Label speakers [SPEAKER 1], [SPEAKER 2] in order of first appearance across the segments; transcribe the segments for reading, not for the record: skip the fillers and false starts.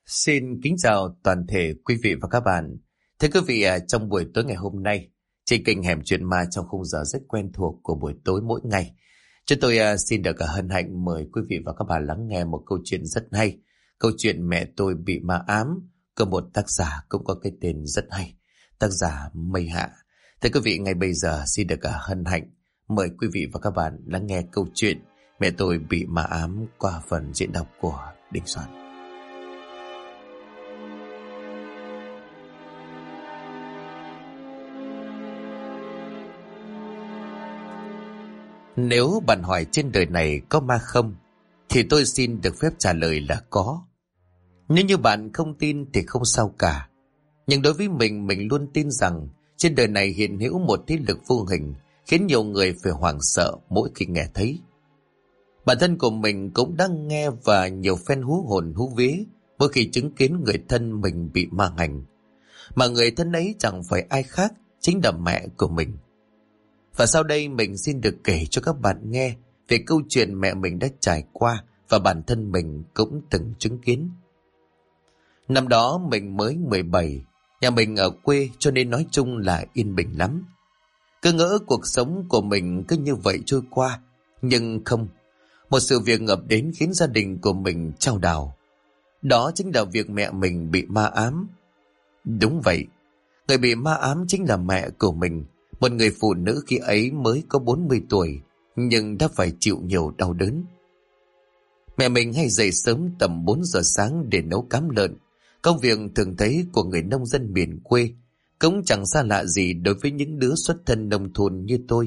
[SPEAKER 1] Xin kính chào toàn thể quý vị và các bạn. Thưa quý vị, trong buổi tối ngày hôm nay, trên kênh Hẻm Chuyện Ma trong khung giờ rất quen thuộc của buổi tối mỗi ngày, chúng tôi xin được hân hạnh mời quý vị và các bạn lắng nghe một câu chuyện rất hay. Câu chuyện Mẹ Tôi Bị Ma Ám của một tác giả cũng có cái tên rất hay, tác giả Mây Hạ. Thưa quý vị, ngay bây giờ xin được hân hạnh mời quý vị và các bạn lắng nghe câu chuyện Mẹ Tôi Bị Ma Ám qua phần diễn đọc của Đình Soạn. Nếu bạn hỏi trên đời này có ma không, thì tôi xin được phép trả lời là có. Nếu như bạn không tin thì không sao cả. Nhưng đối với mình luôn tin rằng trên đời này hiện hữu một thế lực vô hình khiến nhiều người phải hoảng sợ mỗi khi nghe thấy. Bản thân của mình cũng đang nghe và nhiều phen hú hồn hú vía mỗi khi chứng kiến người thân mình bị ma hành. Mà người thân ấy chẳng phải ai khác, chính là mẹ của mình. Và sau đây mình xin được kể cho các bạn nghe về câu chuyện mẹ mình đã trải qua và bản thân mình cũng từng chứng kiến. Năm đó mình mới 17, nhà mình ở quê cho nên nói chung là yên bình lắm. Cứ ngỡ cuộc sống của mình cứ như vậy trôi qua, nhưng không. Một sự việc ập đến khiến gia đình của mình chao đảo. Đó chính là việc mẹ mình bị ma ám. Đúng vậy, người bị ma ám chính là mẹ của mình. Một người phụ nữ khi ấy mới có 40 tuổi, nhưng đã phải chịu nhiều đau đớn. Mẹ mình hay dậy sớm tầm 4 giờ sáng để nấu cám lợn. Công việc thường thấy của người nông dân miền quê, cũng chẳng xa lạ gì đối với những đứa xuất thân nông thôn như tôi.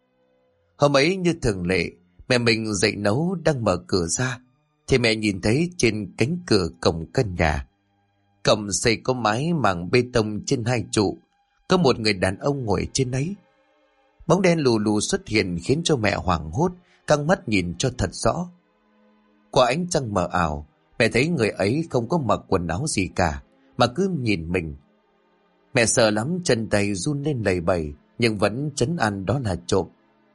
[SPEAKER 1] Hôm ấy như thường lệ, mẹ mình dậy nấu đang mở cửa ra, thì mẹ nhìn thấy trên cánh cửa cổng căn nhà. Cổng xây có mái màng bê tông trên 2 trụ, có một người đàn ông ngồi trên ấy. Bóng đen lù lù xuất hiện khiến cho mẹ hoảng hốt, căng mắt nhìn cho thật rõ. Qua ánh trăng mờ ảo, mẹ thấy người ấy không có mặc quần áo gì cả, mà cứ nhìn mình. Mẹ sợ lắm, chân tay run lên lầy bầy, nhưng vẫn trấn an đó là trộm.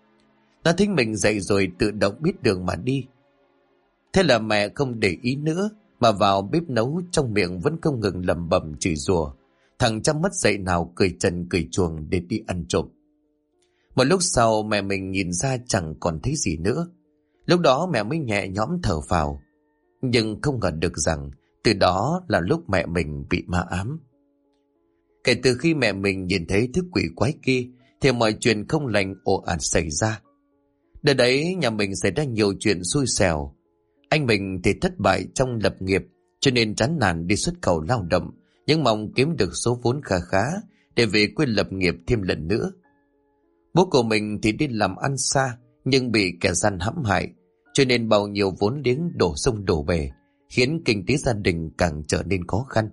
[SPEAKER 1] Nó thấy mình dậy rồi tự động biết đường mà đi. Thế là mẹ không để ý nữa, mà vào bếp nấu, trong miệng vẫn không ngừng lẩm bẩm chửi rủa. Thằng chăm mất dậy nào cười trần cười chuồng để đi ăn trộm. Một lúc sau mẹ mình nhìn ra chẳng còn thấy gì nữa. Lúc đó mẹ mới nhẹ nhõm thở phào. Nhưng không ngờ được rằng từ đó là lúc mẹ mình bị ma ám. Kể từ khi mẹ mình nhìn thấy thứ quỷ quái kia thì mọi chuyện không lành ồ ạt xảy ra. Đợt đấy nhà mình xảy ra nhiều chuyện xui xẻo. Anh mình thì thất bại trong lập nghiệp, cho nên chán nản đi xuất khẩu lao động, nhưng mong kiếm được số vốn khá khá để về quê lập nghiệp thêm lần nữa. Bố của mình thì đi làm ăn xa, nhưng bị kẻ gian hãm hại, cho nên bao nhiêu vốn liếng đổ sông đổ bể, khiến kinh tế gia đình càng trở nên khó khăn.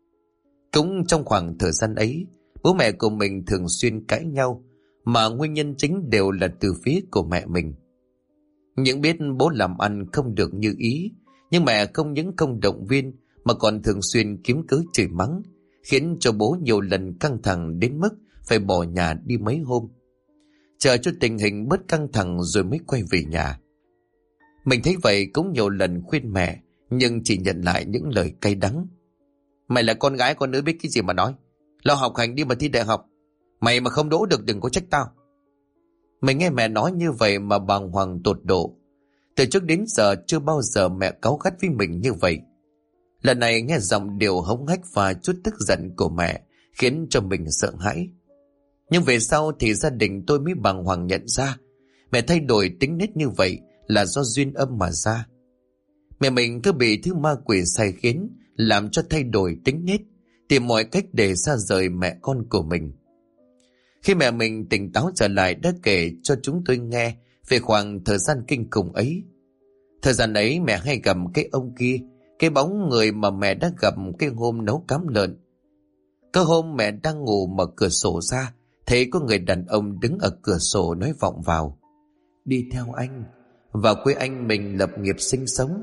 [SPEAKER 1] Cũng trong khoảng thời gian ấy, bố mẹ của mình thường xuyên cãi nhau, mà nguyên nhân chính đều là từ phía của mẹ mình. Những biết bố làm ăn không được như ý, nhưng mẹ không những không động viên mà còn thường xuyên kiếm cớ chửi mắng, khiến cho bố nhiều lần căng thẳng đến mức phải bỏ nhà đi mấy hôm, chờ cho tình hình bớt căng thẳng rồi mới quay về nhà. Mình thấy vậy cũng nhiều lần khuyên mẹ, nhưng chỉ nhận lại những lời cay đắng. Mày là con gái con nữ biết cái gì mà nói, lo học hành đi mà thi đại học, mày mà không đỗ được đừng có trách tao. Mình nghe mẹ nói như vậy mà bàng hoàng tột độ. Từ trước đến giờ chưa bao giờ mẹ cáu gắt với mình như vậy. Lần này nghe giọng điệu hống hách và chút tức giận của mẹ khiến cho mình sợ hãi. Nhưng về sau thì gia đình tôi mới bàng hoàng nhận ra mẹ thay đổi tính nết như vậy là do duyên âm mà ra. Mẹ mình cứ bị thứ ma quỷ sai khiến, làm cho thay đổi tính nết, tìm mọi cách để xa rời mẹ con của mình. Khi mẹ mình tỉnh táo trở lại đã kể cho chúng tôi nghe về khoảng thời gian kinh khủng ấy. Thời gian ấy mẹ hay gặp cái ông kia, cái bóng người mà mẹ đã gặp cái hôm nấu cám lợn. Có hôm mẹ đang ngủ mở cửa sổ ra, thấy có người đàn ông đứng ở cửa sổ nói vọng vào: "Đi theo anh, vào quê anh mình lập nghiệp sinh sống."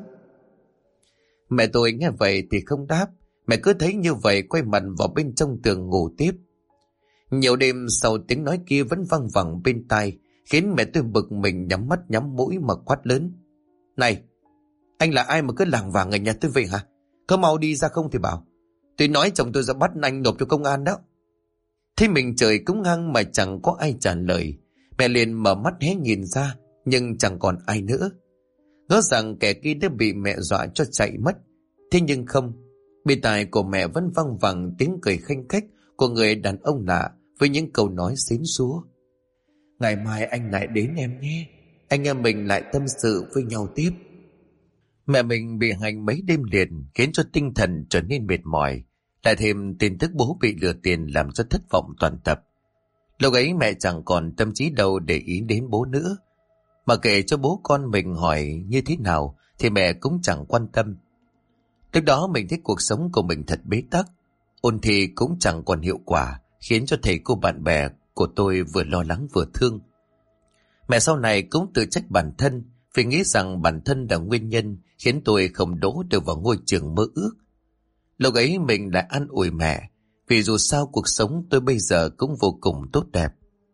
[SPEAKER 1] Mẹ tôi nghe vậy thì không đáp, mẹ cứ thấy như vậy quay mặt vào bên trong tường ngủ tiếp. Nhiều đêm sau tiếng nói kia vẫn văng vẳng bên tai, khiến mẹ tôi bực mình nhắm mắt nhắm mũi mà quát lớn: "Này, anh là ai mà cứ lảng vảng ở nhà tôi vậy hả? Có mau đi ra không thì bảo. Tôi nói chồng tôi ra bắt anh nộp cho công an đó. Thế mình trời cũng hăng mà chẳng có ai trả lời. Mẹ liền mở mắt hé nhìn ra, nhưng chẳng còn ai nữa. Ngỡ rằng kẻ kia đã bị mẹ dọa cho chạy mất. Thế nhưng không, bên tai của mẹ vẫn văng vẳng tiếng cười khanh khách của người đàn ông lạ với những câu nói xến xúa. Ngày mai anh lại đến em nhé. Anh em mình lại tâm sự với nhau tiếp. Mẹ mình bị hành mấy đêm liền khiến cho tinh thần trở nên mệt mỏi. Lại thêm tin tức bố bị lừa tiền làm cho thất vọng toàn tập. Lúc ấy mẹ chẳng còn tâm trí đâu để ý đến bố nữa. Mà kể cho bố con mình hỏi như thế nào thì mẹ cũng chẳng quan tâm. Lúc đó mình thấy cuộc sống của mình thật bế tắc. Ôn thi cũng chẳng còn hiệu quả, khiến cho thầy cô bạn bè của tôi vừa lo lắng vừa thương. Mẹ sau này cũng tự trách bản thân vì nghĩ rằng bản thân là nguyên nhân khiến tôi không đỗ được vào ngôi trường mơ ước. Lúc ấy mình lại an ủi mẹ, vì dù sao cuộc sống tôi bây giờ cũng vô cùng tốt đẹp.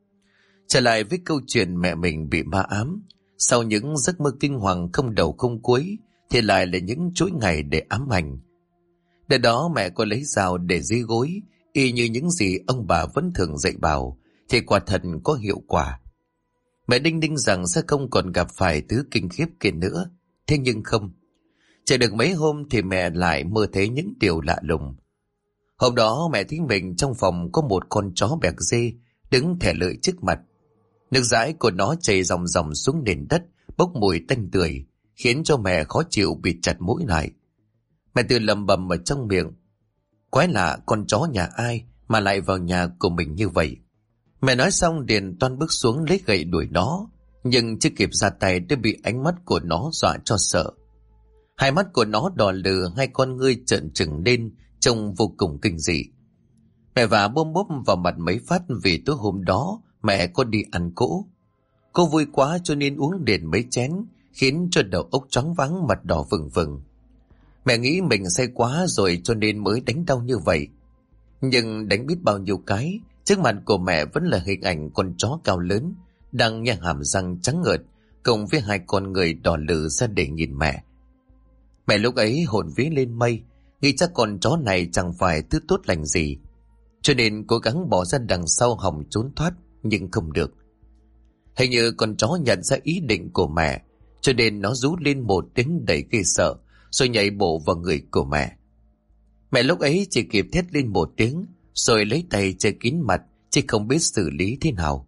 [SPEAKER 1] Trở lại với câu chuyện mẹ mình bị ma ám, sau những giấc mơ kinh hoàng không đầu không cuối thì lại là những chuỗi ngày để ám ảnh. Để đó mẹ có lấy dao để dưới gối, y như những gì ông bà vẫn thường dạy bảo, thì quả thật có hiệu quả. Mẹ đinh ninh rằng sẽ không còn gặp phải thứ kinh khiếp kia nữa. Thế nhưng không. Chạy được mấy hôm thì mẹ lại mơ thấy những điều lạ lùng. Hôm đó mẹ thấy mình trong phòng có một con chó bẹc dê đứng thẻ lưỡi trước mặt. Nước dãi của nó chảy ròng ròng xuống nền đất, bốc mùi tanh tưởi, khiến cho mẹ khó chịu bịt chặt mũi lại. Mẹ tự lẩm bẩm ở trong miệng. Quái lạ, con chó nhà ai mà lại vào nhà của mình như vậy? Mẹ nói xong liền toan bước xuống lấy gậy đuổi nó, nhưng chưa kịp ra tay đã bị ánh mắt của nó dọa cho sợ. Hai mắt của nó đỏ lừ, hai con ngươi trợn trừng lên, trông vô cùng kinh dị. Mẹ vả bôm bốp vào mặt mấy phát vì tối hôm đó mẹ có đi ăn cỗ. Cô vui quá cho nên uống liền mấy chén, khiến cho đầu óc choáng váng, mặt đỏ vừng vừng. Mẹ nghĩ mình say quá rồi cho nên mới đánh đau như vậy. Nhưng đánh biết bao nhiêu cái, trước mặt của mẹ vẫn là hình ảnh con chó cao lớn đang nhai hàm răng trắng ngợt cùng với hai con người đỏ lừ ra để nhìn mẹ. Mẹ lúc ấy hồn vía lên mây, nghĩ chắc con chó này chẳng phải thứ tốt lành gì, cho nên cố gắng bỏ ra đằng sau hòng trốn thoát, nhưng không được. Hình như con chó nhận ra ý định của mẹ, cho nên nó rú lên một tiếng đầy ghê sợ, rồi nhảy bổ vào người của mẹ. Mẹ lúc ấy chỉ kịp thét lên một tiếng, rồi lấy tay che kín mặt, chứ không biết xử lý thế nào.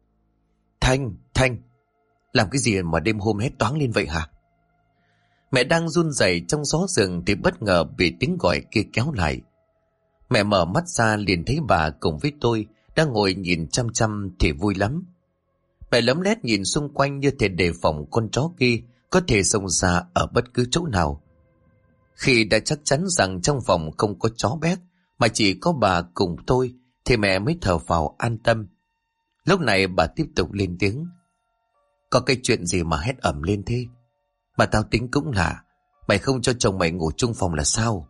[SPEAKER 1] Thanh, làm cái gì mà đêm hôm hét toáng lên vậy hả? Mẹ đang run rẩy trong gió rừng thì bất ngờ bị tiếng gọi kia kéo lại. Mẹ mở mắt ra liền thấy bà cùng với tôi đang ngồi nhìn chăm chăm thì vui lắm. Mẹ lấm lét nhìn xung quanh như thể đề phòng con chó kia có thể xông ra ở bất cứ chỗ nào. Khi đã chắc chắn rằng trong phòng không có chó béc mà chỉ có bà cùng tôi thì mẹ mới thở phào an tâm. Lúc này bà tiếp tục lên tiếng. Có cái chuyện gì mà hét ầm lên thế? Mà tao tính cũng lạ, mày không cho chồng mày ngủ chung phòng là sao?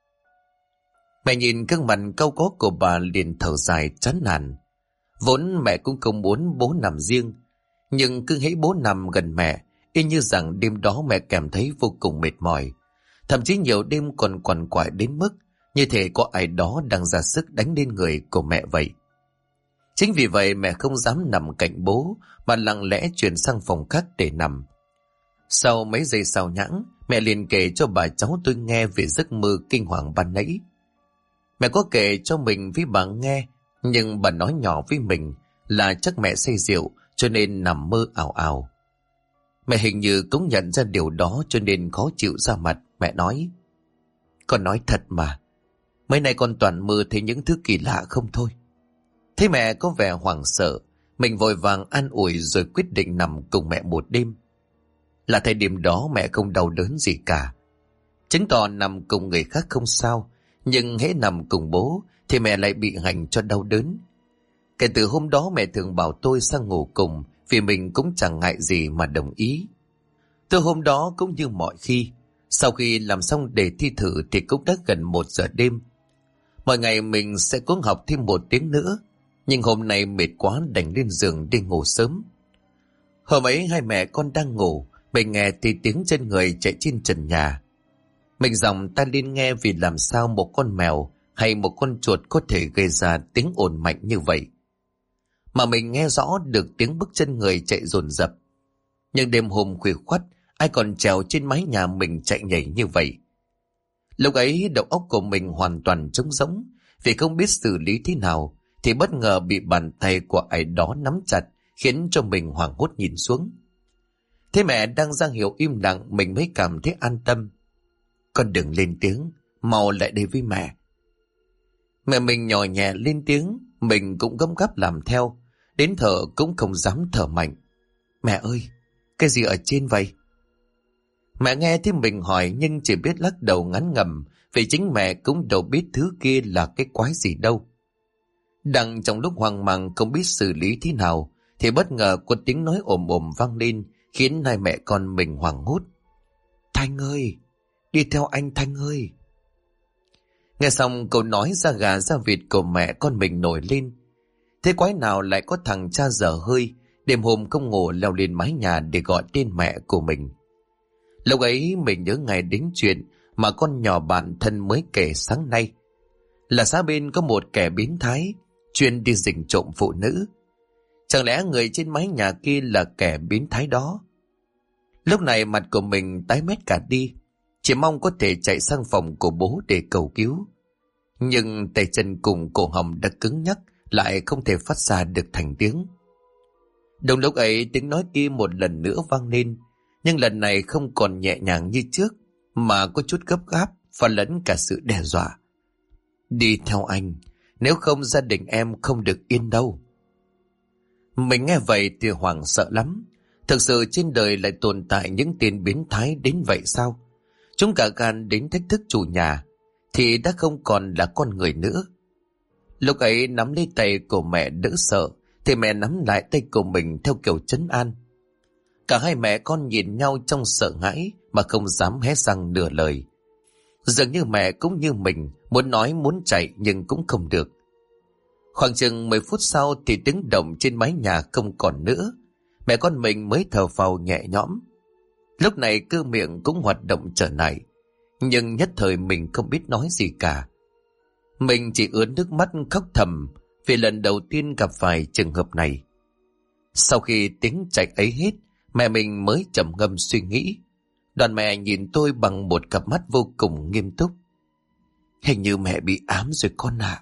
[SPEAKER 1] Mẹ nhìn gương mặt cau có của bà liền thở dài chán nản. Vốn mẹ cũng không muốn bố nằm riêng, nhưng cứ hễ bố nằm gần mẹ, y như rằng đêm đó mẹ cảm thấy vô cùng mệt mỏi. Thậm chí nhiều đêm còn quằn quại đến mức như thể có ai đó đang ra sức đánh lên người của mẹ vậy. Chính vì vậy mẹ không dám nằm cạnh bố mà lặng lẽ chuyển sang phòng khác để nằm. Sau mấy giây xao nhãng, mẹ liền kể cho bà cháu tôi nghe về giấc mơ kinh hoàng ban nãy. Mẹ có kể cho mình với bà nghe, nhưng bà nói nhỏ với mình là chắc mẹ say rượu cho nên nằm mơ ảo ảo. Mẹ hình như cũng nhận ra điều đó cho nên khó chịu ra mặt. Mẹ nói, con nói thật mà, mấy nay con toàn mơ thấy những thứ kỳ lạ không thôi. Thấy mẹ có vẻ hoảng sợ, mình vội vàng an ủi rồi quyết định nằm cùng mẹ một đêm. Là thời điểm đó mẹ không đau đớn gì cả, chứng tỏ nằm cùng người khác không sao, nhưng hễ nằm cùng bố thì mẹ lại bị hành cho đau đớn. Kể từ hôm đó mẹ thường bảo tôi sang ngủ cùng, vì mình cũng chẳng ngại gì mà đồng ý. Từ hôm đó cũng như mọi khi, sau khi làm xong đề thi thử thì cũng đã gần 1 giờ đêm. Mọi ngày mình sẽ cố học thêm 1 tiếng nữa, nhưng hôm nay mệt quá đành lên giường đi ngủ sớm. Hôm ấy hai mẹ con đang ngủ, mình nghe thì tiếng chân người chạy trên trần nhà. Mình giọng ta lên nghe vì làm sao một con mèo hay một con chuột có thể gây ra tiếng ồn mạnh như vậy. Mà mình nghe rõ được tiếng bước chân người chạy dồn dập. Nhưng đêm hôm khuya khoắt, ai còn trèo trên mái nhà mình chạy nhảy như vậy. Lúc ấy đầu óc của mình hoàn toàn trống rỗng, vì không biết xử lý thế nào, thì bất ngờ bị bàn tay của ai đó nắm chặt, khiến cho mình hoảng hốt nhìn xuống. Thế mẹ đang ra hiệu im lặng, mình mới cảm thấy an tâm. Con đừng lên tiếng, mau lại đây với mẹ. Mẹ mình nhỏ nhẹ lên tiếng, mình cũng gấp gáp làm theo, đến thở cũng không dám thở mạnh. Mẹ ơi, cái gì ở trên vậy? Mẹ nghe thấy mình hỏi nhưng chỉ biết lắc đầu ngán ngẩm, vì chính mẹ cũng đâu biết thứ kia là cái quái gì đâu. Đang trong lúc hoang mang không biết xử lý thế nào, thì bất ngờ có tiếng nói ồm ồm vang lên, khiến hai mẹ con mình hoảng hốt. Thanh ơi, đi theo anh Thanh ơi. Nghe xong câu nói da gà da vịt của mẹ con mình nổi lên. Thế quái nào lại có thằng cha dở hơi, đêm hôm không ngủ leo lên mái nhà để gọi tên mẹ của mình. Lúc ấy mình nhớ ngày đến chuyện mà con nhỏ bạn thân mới kể sáng nay. Là xã bên có một kẻ biến thái, chuyên đi rình trộm phụ nữ. Chẳng lẽ người trên mái nhà kia là kẻ biến thái đó? Lúc này mặt của mình tái mét cả đi, chỉ mong có thể chạy sang phòng của bố để cầu cứu. Nhưng tay chân cùng cổ họng đã cứng nhắc, lại không thể phát ra được thành tiếng. Đồng lúc ấy tiếng nói kia một lần nữa vang lên, nhưng lần này không còn nhẹ nhàng như trước, mà có chút gấp gáp và lẫn cả sự đe dọa. Đi theo anh, nếu không gia đình em không được yên đâu. Mình nghe vậy thì hoảng sợ lắm. Thực sự trên đời lại tồn tại những tên biến thái đến vậy sao? Chúng cả gan đến thách thức chủ nhà, thì đã không còn là con người nữa. Lúc ấy nắm lấy tay của mẹ đỡ sợ, thì mẹ nắm lại tay của mình theo kiểu trấn an. Cả hai mẹ con nhìn nhau trong sợ hãi mà không dám hé răng nửa lời. Dường như mẹ cũng như mình, muốn nói muốn chạy nhưng cũng không được. Khoảng chừng 10 phút sau thì tiếng động trên mái nhà không còn nữa. Mẹ con mình mới thở phào nhẹ nhõm. Lúc này cơ miệng cũng hoạt động trở lại, nhưng nhất thời mình không biết nói gì cả. Mình chỉ ướt nước mắt khóc thầm vì lần đầu tiên gặp phải trường hợp này. Sau khi tiếng chạy ấy hết, mẹ mình mới trầm ngâm suy nghĩ. Đoàn mẹ nhìn tôi bằng một cặp mắt vô cùng nghiêm túc. Hình như mẹ bị ám rồi con ạ.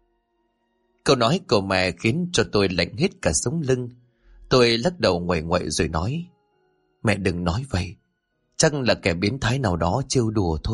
[SPEAKER 1] Câu nói của mẹ khiến cho tôi lạnh hết cả sống lưng. Tôi lắc đầu nguậy nguậy rồi nói. Mẹ đừng nói vậy, chắc là kẻ biến thái nào đó trêu đùa thôi.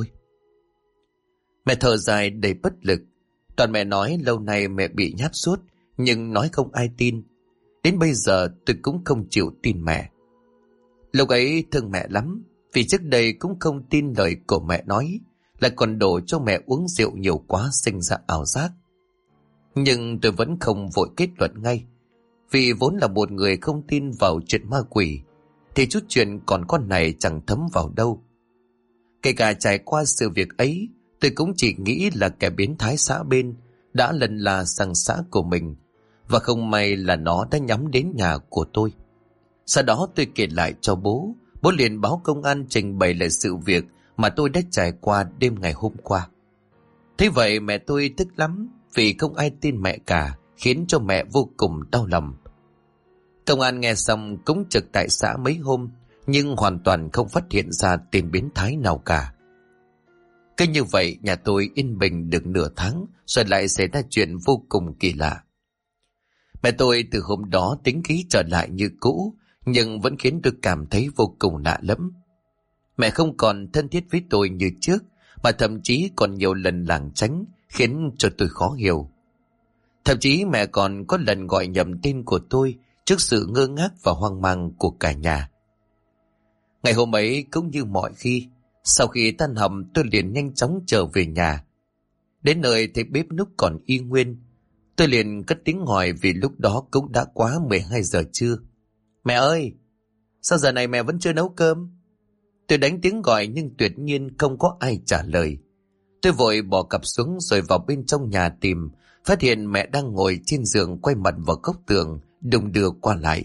[SPEAKER 1] Mẹ thở dài đầy bất lực. Toàn mẹ nói lâu nay mẹ bị nháp suốt, nhưng nói không ai tin. Đến bây giờ tôi cũng không chịu tin mẹ. Lúc ấy thương mẹ lắm, vì trước đây cũng không tin lời của mẹ nói, lại còn đổ cho mẹ uống rượu nhiều quá sinh ra ảo giác. Nhưng tôi vẫn không vội kết luận ngay, vì vốn là một người không tin vào chuyện ma quỷ, thì chút chuyện còn con này chẳng thấm vào đâu. Kể cả trải qua sự việc ấy, tôi cũng chỉ nghĩ là kẻ biến thái xã bên đã lần là sang xã của mình, và không may là nó đã nhắm đến nhà của tôi. Sau đó tôi kể lại cho bố. Bố liền báo công an trình bày lại sự việc mà tôi đã trải qua đêm ngày hôm qua. Thế vậy mẹ tôi tức lắm, vì không ai tin mẹ cả, khiến cho mẹ vô cùng đau lòng. Công an nghe xong cũng trực tại xã mấy hôm, nhưng hoàn toàn không phát hiện ra tên biến thái nào cả. Cứ như vậy nhà tôi yên bình được nửa tháng, rồi lại xảy ra chuyện vô cùng kỳ lạ. Mẹ tôi từ hôm đó tính khí trở lại như cũ, nhưng vẫn khiến tôi cảm thấy vô cùng lạ lẫm. Mẹ không còn thân thiết với tôi như trước, mà thậm chí còn nhiều lần lảng tránh, khiến cho tôi khó hiểu. Thậm chí mẹ còn có lần gọi nhầm tên của tôi trước sự ngơ ngác và hoang mang của cả nhà. Ngày hôm ấy cũng như mọi khi, sau khi tan học tôi liền nhanh chóng trở về nhà. Đến nơi thấy bếp núc còn y nguyên, tôi liền cất tiếng hỏi vì lúc đó cũng đã quá 12 giờ trưa. Mẹ ơi, sao giờ này mẹ vẫn chưa nấu cơm? Tôi đánh tiếng gọi nhưng tuyệt nhiên không có ai trả lời. Tôi vội bỏ cặp xuống rồi vào bên trong nhà tìm, phát hiện mẹ đang ngồi trên giường quay mặt vào góc tường, đung đưa qua lại.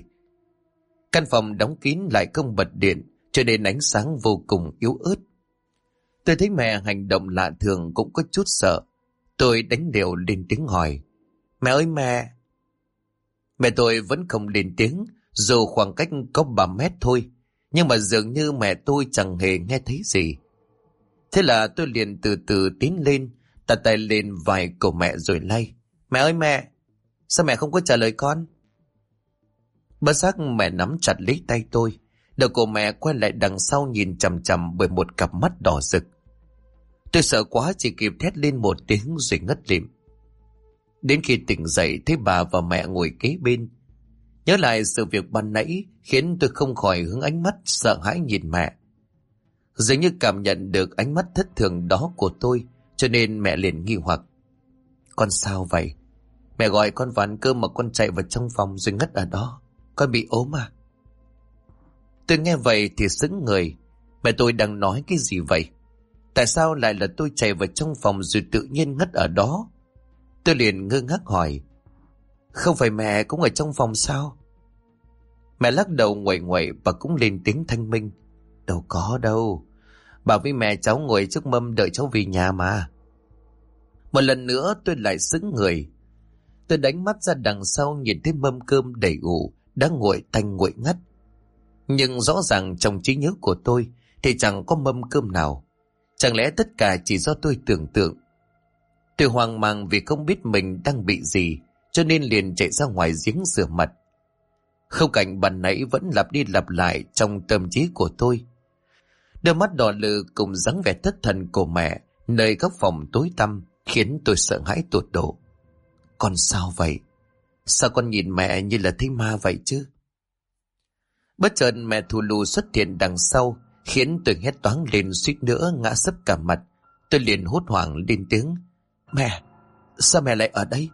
[SPEAKER 1] Căn phòng đóng kín lại không bật điện, cho nên ánh sáng vô cùng yếu ớt. Tôi thấy mẹ hành động lạ thường cũng có chút sợ. Tôi đánh liều lên tiếng hỏi. Mẹ ơi mẹ! Mẹ tôi vẫn không lên tiếng, dù khoảng cách có 3 mét thôi. Nhưng mà dường như mẹ tôi chẳng hề nghe thấy gì. Thế là tôi liền từ từ tiến lên, đặt tay lên vai của mẹ rồi lay. Mẹ ơi mẹ! Sao mẹ không có trả lời con? Bất giác mẹ nắm chặt lấy tay tôi. Đầu của mẹ quay lại đằng sau nhìn chằm chằm bởi một cặp mắt đỏ rực. Tôi sợ quá chỉ kịp thét lên một tiếng rồi ngất lịm. Đến khi tỉnh dậy thấy bà và mẹ ngồi kế bên. Nhớ lại sự việc ban nãy khiến tôi không khỏi hướng ánh mắt sợ hãi nhìn mẹ. Dường như cảm nhận được ánh mắt thất thường đó của tôi, cho nên mẹ liền nghi hoặc. Con sao vậy? Mẹ gọi con vào ăn cơm mà con chạy vào trong phòng rồi ngất ở đó. Con bị ốm à? Tôi nghe vậy thì sững người. Mẹ tôi đang nói cái gì vậy? Tại sao lại là tôi chạy vào trong phòng rồi tự nhiên ngất ở đó? Tôi liền ngơ ngác hỏi. Không phải mẹ cũng ở trong phòng sao? Mẹ lắc đầu nguậy nguậy và cũng lên tiếng thanh minh. Đâu có đâu. Bà với mẹ cháu ngồi trước mâm đợi cháu về nhà mà. Một lần nữa tôi lại sững người. Tôi đánh mắt ra đằng sau nhìn thấy mâm cơm đầy ủ đã nguội tanh nguội ngắt. Nhưng rõ ràng trong trí nhớ của tôi thì chẳng có mâm cơm nào. Chẳng lẽ tất cả chỉ do tôi tưởng tượng? Tôi hoang mang vì không biết mình đang bị gì, cho nên liền chạy ra ngoài giếng rửa mặt. Khung cảnh ban nãy vẫn lặp đi lặp lại trong tâm trí của tôi. Đôi mắt đỏ lừ cùng dáng vẻ thất thần của mẹ nơi góc phòng tối tăm khiến tôi sợ hãi tột độ. Con sao vậy? Sao con nhìn mẹ như là thấy ma vậy chứ? Bất chợt mẹ thù lù xuất hiện đằng sau khiến tôi hét toáng lên suýt nữa ngã sấp cả mặt. Tôi liền hốt hoảng lên tiếng. Mẹ! Sao mẹ lại ở đây?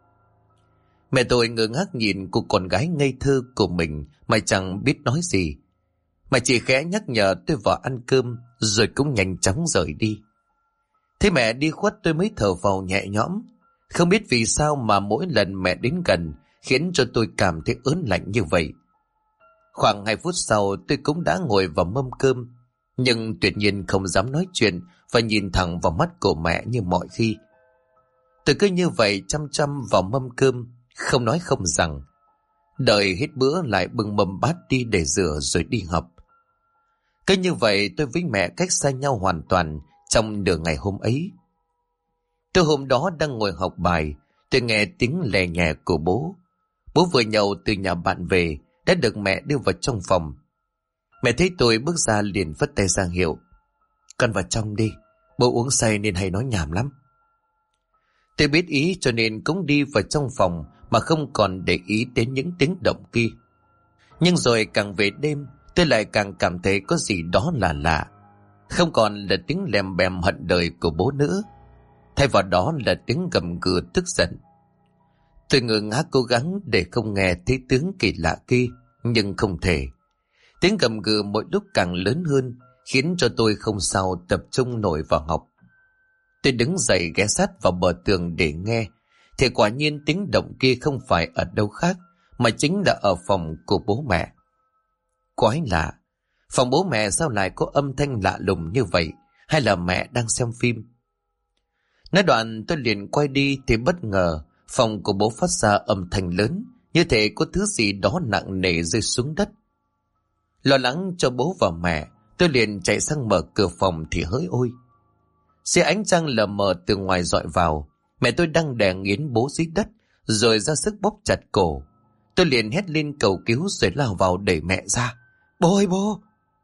[SPEAKER 1] Mẹ tôi ngơ ngác nhìn cô con gái ngây thơ của mình mà chẳng biết nói gì. Mà chỉ khẽ nhắc nhở tôi vào ăn cơm rồi cũng nhanh chóng rời đi. Thế mẹ đi khuất tôi mới thở phào nhẹ nhõm. Không biết vì sao mà mỗi lần mẹ đến gần khiến cho tôi cảm thấy ớn lạnh như vậy. Khoảng 2 phút sau tôi cũng đã ngồi vào mâm cơm, nhưng tuyệt nhiên không dám nói chuyện và nhìn thẳng vào mắt của mẹ như mọi khi. Tôi cứ như vậy chăm chăm vào mâm cơm, không nói không rằng. Đợi hết bữa lại bưng mâm bát đi để rửa rồi đi học. Cứ như vậy tôi với mẹ cách xa nhau hoàn toàn trong nửa ngày hôm ấy. Tôi hôm đó đang ngồi học bài, tôi nghe tiếng lè nhẹ của bố. Bố vừa nhậu từ nhà bạn về, đã được mẹ đưa vào trong phòng. Mẹ thấy tôi bước ra liền phất tay ra hiệu. Con vào trong đi, bố uống say nên hay nói nhảm lắm. Tôi biết ý cho nên cũng đi vào trong phòng mà không còn để ý đến những tiếng động kia. Nhưng rồi càng về đêm, tôi lại càng cảm thấy có gì đó là lạ. Không còn là tiếng lèm bèm hận đời của bố nữa. Thay vào đó là tiếng gầm gừ tức giận. Tôi ngơ ngác cố gắng để không nghe thấy tiếng kỳ lạ kia, nhưng không thể. Tiếng gầm gừ mỗi lúc càng lớn hơn, khiến cho tôi không sao tập trung nổi vào học. Tôi đứng dậy ghé sát vào bờ tường để nghe, thì quả nhiên tiếng động kia không phải ở đâu khác, mà chính là ở phòng của bố mẹ. Quái lạ, phòng bố mẹ sao lại có âm thanh lạ lùng như vậy, hay là mẹ đang xem phim? Nói đoạn tôi liền quay đi thì bất ngờ phòng của bố phát ra âm thanh lớn, như thể có thứ gì đó nặng nề rơi xuống đất. Lo lắng cho bố và mẹ, tôi liền chạy sang mở cửa phòng thì hỡi ôi! Xe ánh trăng lờ mờ từ ngoài dọi vào, mẹ tôi đang đè nghiến bố dưới đất, rồi ra sức bóp chặt cổ. Tôi liền hét lên cầu cứu rồi lao vào đẩy mẹ ra. Bố ơi bố!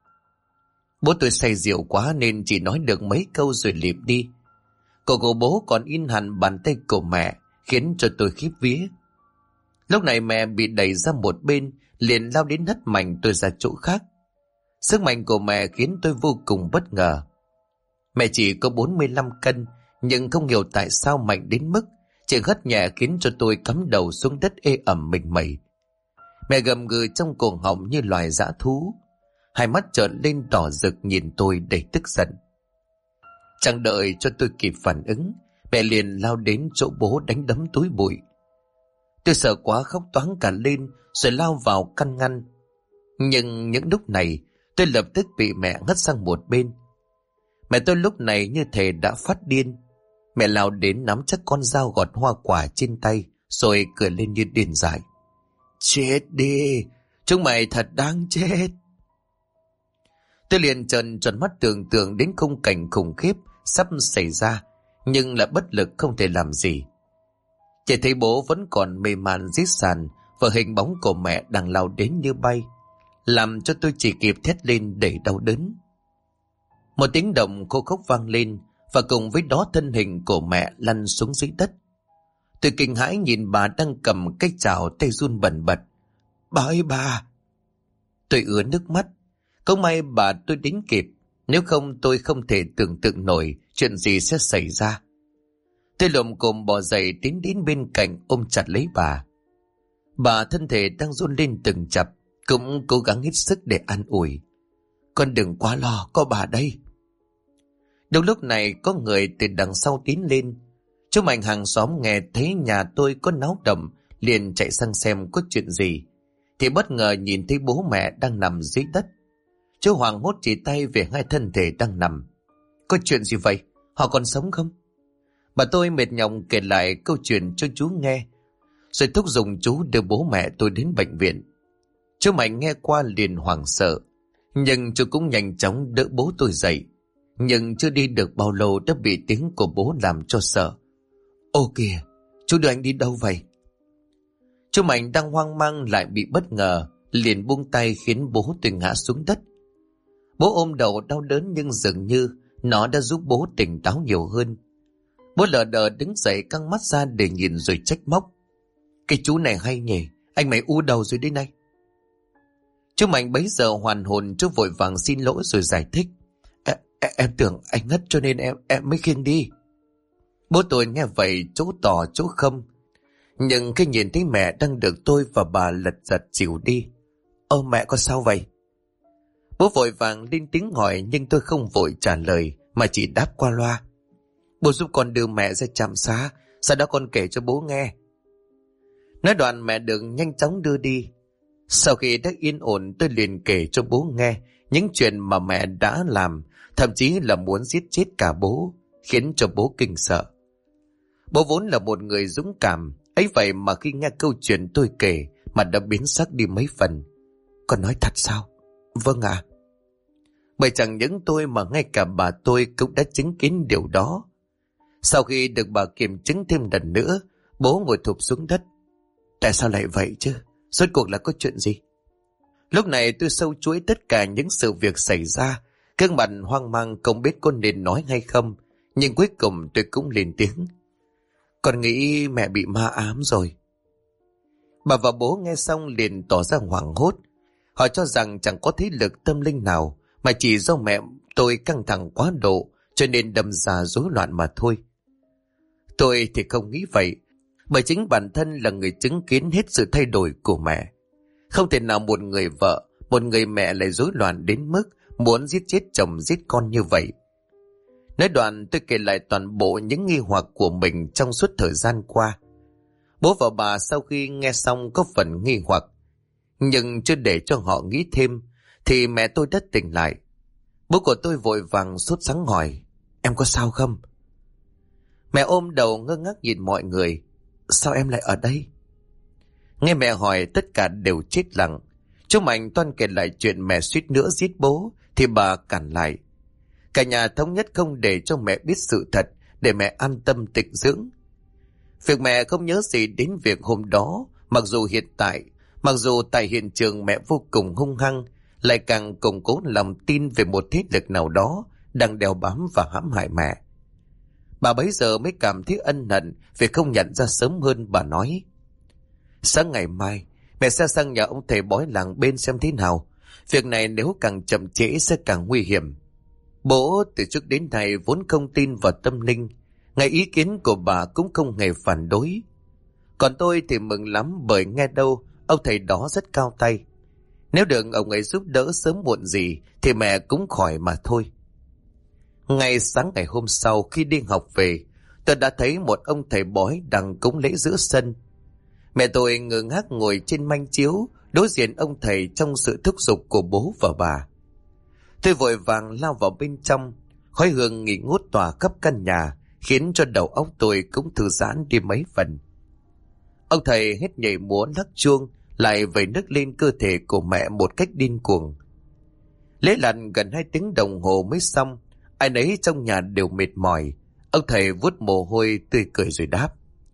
[SPEAKER 1] Bố tôi say rượu quá nên chỉ nói được mấy câu rồi lịm đi. Cổ của bố còn in hẳn bàn tay của mẹ, khiến cho tôi khiếp vía. Lúc này mẹ bị đẩy ra một bên, liền lao đến hất mạnh tôi ra chỗ khác. Sức mạnh của mẹ khiến tôi vô cùng bất ngờ. Mẹ chỉ có 45 cân, nhưng không hiểu tại sao mạnh đến mức chỉ hất nhẹ khiến cho tôi cắm đầu xuống đất ê ẩm mình mẩy. Mẹ gầm gừ trong cổ họng như loài dã thú, hai mắt trợn lên đỏ rực nhìn tôi đầy tức giận. Chẳng đợi cho tôi kịp phản ứng, mẹ liền lao đến chỗ bố đánh đấm túi bụi. Tôi sợ quá khóc toáng cả lên rồi lao vào căn ngăn. Nhưng những lúc này tôi lập tức bị mẹ ngất sang một bên. Mẹ tôi lúc này như thể đã phát điên. Mẹ lao đến nắm chắc con dao gọt hoa quả trên tay, rồi cười lên như điên dại. Chết đi, chúng mày thật đáng chết. Tôi liền trợn tròn mắt tưởng tượng đến khung cảnh khủng khiếp sắp xảy ra, nhưng lại bất lực không thể làm gì. Chỉ thấy bố vẫn còn mê man rít sàn và hình bóng của mẹ đang lao đến như bay, làm cho tôi chỉ kịp thét lên để đau đớn. Một tiếng động khô khốc vang lên, và cùng với đó thân hình của mẹ lăn xuống dưới đất. Tôi kinh hãi nhìn bà đang cầm cái chảo, tay run bần bật. Bà ơi bà! Tôi ứa nước mắt. Không may bà tôi đến kịp, nếu không tôi không thể tưởng tượng nổi chuyện gì sẽ xảy ra. Tôi lồm cồm bò dậy tiến đến bên cạnh ôm chặt lấy bà. Bà thân thể đang run lên từng chập, cũng cố gắng hết sức để an ủi. Con đừng quá lo, có bà đây. Đúng lúc này có người từ đằng sau tiến lên. Chú Mạnh hàng xóm nghe thấy nhà tôi có náo động, liền chạy sang xem có chuyện gì, thì bất ngờ nhìn thấy bố mẹ đang nằm dưới đất. Chú hoảng hốt chỉ tay về hai thân thể đang nằm. Có chuyện gì vậy? Họ còn sống không? Bà tôi mệt nhọc kể lại câu chuyện cho chú nghe, rồi thúc giục chú đưa bố mẹ tôi đến bệnh viện. Chú Mạnh nghe qua liền hoảng sợ, nhưng chú cũng nhanh chóng đỡ bố tôi dậy. Nhưng chưa đi được bao lâu đã bị tiếng của bố làm cho sợ. Ô kìa, chú đưa anh đi đâu vậy? Chú Mạnh đang hoang mang lại bị bất ngờ, liền buông tay khiến bố tôi ngã xuống đất. Bố ôm đầu đau đớn, nhưng dường như nó đã giúp bố tỉnh táo nhiều hơn. Bố lờ đờ đứng dậy căng mắt ra để nhìn rồi trách móc. Cái chú này hay nhỉ, anh mày u đầu rồi đây này. Chú Mạnh bấy giờ hoàn hồn, chú vội vàng xin lỗi rồi giải thích. Em tưởng anh ngất cho nên em mới khiêng đi. Bố tôi nghe vậy chỗ tỏ chỗ không, nhưng khi nhìn thấy mẹ đang được tôi và bà lật giật chịu đi. Ơ mẹ có sao vậy? Bố vội vàng lên tiếng hỏi, nhưng tôi không vội trả lời mà chỉ đáp qua loa. Bố giúp con đưa mẹ ra trạm xá, sau đó con kể cho bố nghe. Nói đoạn mẹ được nhanh chóng đưa đi. Sau khi đã yên ổn, tôi liền kể cho bố nghe những chuyện mà mẹ đã làm, thậm chí là muốn giết chết cả bố, khiến cho bố kinh sợ. Bố vốn là một người dũng cảm, ấy vậy mà khi nghe câu chuyện tôi kể, mặt đã biến sắc đi mấy phần. Con nói thật sao? Vâng ạ. Bởi chẳng những tôi mà ngay cả bà tôi cũng đã chứng kiến điều đó. Sau khi được bà kiểm chứng thêm lần nữa, bố ngồi thụp xuống đất. Tại sao lại vậy chứ? Rốt cuộc là có chuyện gì? Lúc này tôi sâu chuỗi tất cả những sự việc xảy ra, gương mặt hoang mang không biết có nên nói hay không, nhưng cuối cùng tôi cũng lên tiếng. Con nghĩ mẹ bị ma ám rồi. Bà và bố nghe xong liền tỏ ra hoảng hốt. Họ cho rằng chẳng có thế lực tâm linh nào, mà chỉ do mẹ tôi căng thẳng quá độ cho nên đâm ra rối loạn mà thôi. Tôi thì không nghĩ vậy, bởi chính bản thân là người chứng kiến hết sự thay đổi của mẹ. Không thể nào một người vợ, một người mẹ lại rối loạn đến mức muốn giết chết chồng giết con như vậy. Nói đoạn tôi kể lại toàn bộ những nghi hoặc của mình trong suốt thời gian qua. Bố và bà sau khi nghe xong có phần nghi hoặc, nhưng chưa để cho họ nghĩ thêm thì mẹ tôi đã tỉnh lại. Bố của tôi vội vàng sốt sắng hỏi, em có sao không? Mẹ ôm đầu ngơ ngác nhìn mọi người. Sao em lại ở đây? Nghe mẹ hỏi tất cả đều chết lặng. Chú Mạnh toan kể lại chuyện mẹ suýt nữa giết bố thì bà cản lại. Cả nhà thống nhất không để cho mẹ biết sự thật để mẹ an tâm tịnh dưỡng. Việc mẹ không nhớ gì đến việc hôm đó, mặc dù tại hiện trường mẹ vô cùng hung hăng, lại càng củng cố lòng tin về một thế lực nào đó đang đeo bám và hãm hại mẹ. Bà bấy giờ mới cảm thấy ân hận vì không nhận ra sớm hơn. Bà nói, sáng ngày mai mẹ sẽ sang nhà ông thầy bói làng bên xem thế nào. Việc này nếu càng chậm trễ sẽ càng nguy hiểm. Bố từ trước đến nay vốn không tin vào tâm linh, ngay ý kiến của bà cũng không hề phản đối. Còn tôi thì mừng lắm, bởi nghe đâu ông thầy đó rất cao tay. Nếu được ông ấy giúp đỡ sớm muộn gì thì mẹ cũng khỏi mà thôi. Ngay sáng ngày hôm sau khi đi học về, tôi đã thấy một ông thầy bói đang cúng lễ giữa sân. Mẹ tôi ngơ ngác ngồi trên manh chiếu đối diện ông thầy trong sự thúc giục của bố và bà. Tôi vội vàng lao vào bên trong. Khói hương nghi ngút tỏa khắp căn nhà, khiến cho đầu óc tôi cũng thư giãn đi mấy phần. Ông thầy hết nhảy múa lắc chuông, lại vẩy nước lên cơ thể của mẹ một cách điên cuồng. Lễ lặn gần 2 tiếng đồng hồ mới xong, ai nấy trong nhà đều mệt mỏi. Ông thầy vuốt mồ hôi tươi cười rồi đáp: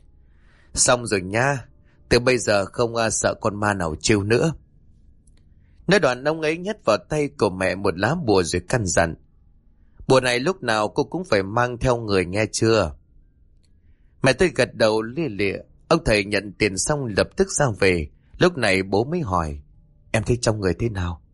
[SPEAKER 1] Xong rồi nha, từ bây giờ không sợ con ma nào trêu nữa. Nói đoạn ông ấy nhét vào tay của mẹ một lá bùa rồi căn dặn: Bùa này lúc nào cô cũng phải mang theo người, nghe chưa? Mẹ tôi gật đầu lia lịa. Ông thầy nhận tiền xong lập tức ra về. Lúc này bố mới hỏi: Em thấy trong người thế nào?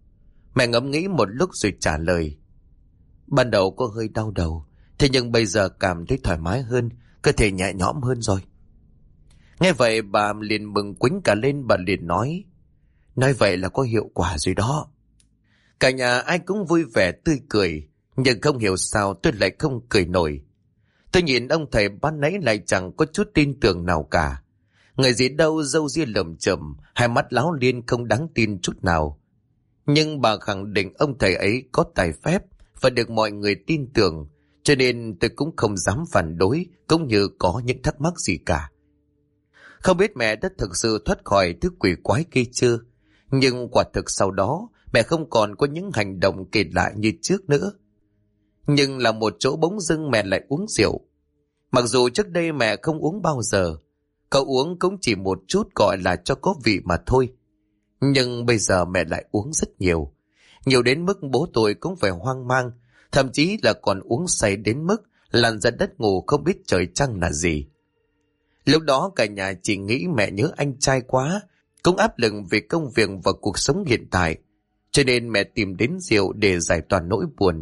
[SPEAKER 1] Mẹ ngẫm nghĩ một lúc rồi trả lời: Ban đầu có hơi đau đầu, thế nhưng bây giờ cảm thấy thoải mái hơn, cơ thể nhẹ nhõm hơn rồi. Nghe vậy bà liền mừng quýnh cả lên. Bà liền nói vậy là có hiệu quả rồi đó. Cả nhà ai cũng vui vẻ tươi cười, nhưng không hiểu sao tôi lại không cười nổi. Tôi nhìn ông thầy ban nãy lại chẳng có chút tin tưởng nào cả. Người gì đâu râu ria lởm chởm, hai mắt láo liên không đáng tin chút nào. Nhưng bà khẳng định ông thầy ấy có tài phép và được mọi người tin tưởng, cho nên tôi cũng không dám phản đối cũng như có những thắc mắc gì cả. Không biết mẹ đã thực sự thoát khỏi thứ quỷ quái kia chưa, nhưng quả thực sau đó mẹ không còn có những hành động kỳ lạ như trước nữa. Nhưng là một chỗ bỗng dưng mẹ lại uống rượu. Mặc dù trước đây mẹ không uống bao giờ, cậu uống cũng chỉ một chút gọi là cho có vị mà thôi. Nhưng bây giờ mẹ lại uống rất nhiều. Nhiều đến mức bố tôi cũng phải hoang mang, thậm chí là còn uống say đến mức lăn ra đất ngủ không biết trời trăng là gì. Lúc đó cả nhà chỉ nghĩ mẹ nhớ anh trai quá, cũng áp lực về công việc và cuộc sống hiện tại, cho nên mẹ tìm đến rượu để giải tỏa nỗi buồn.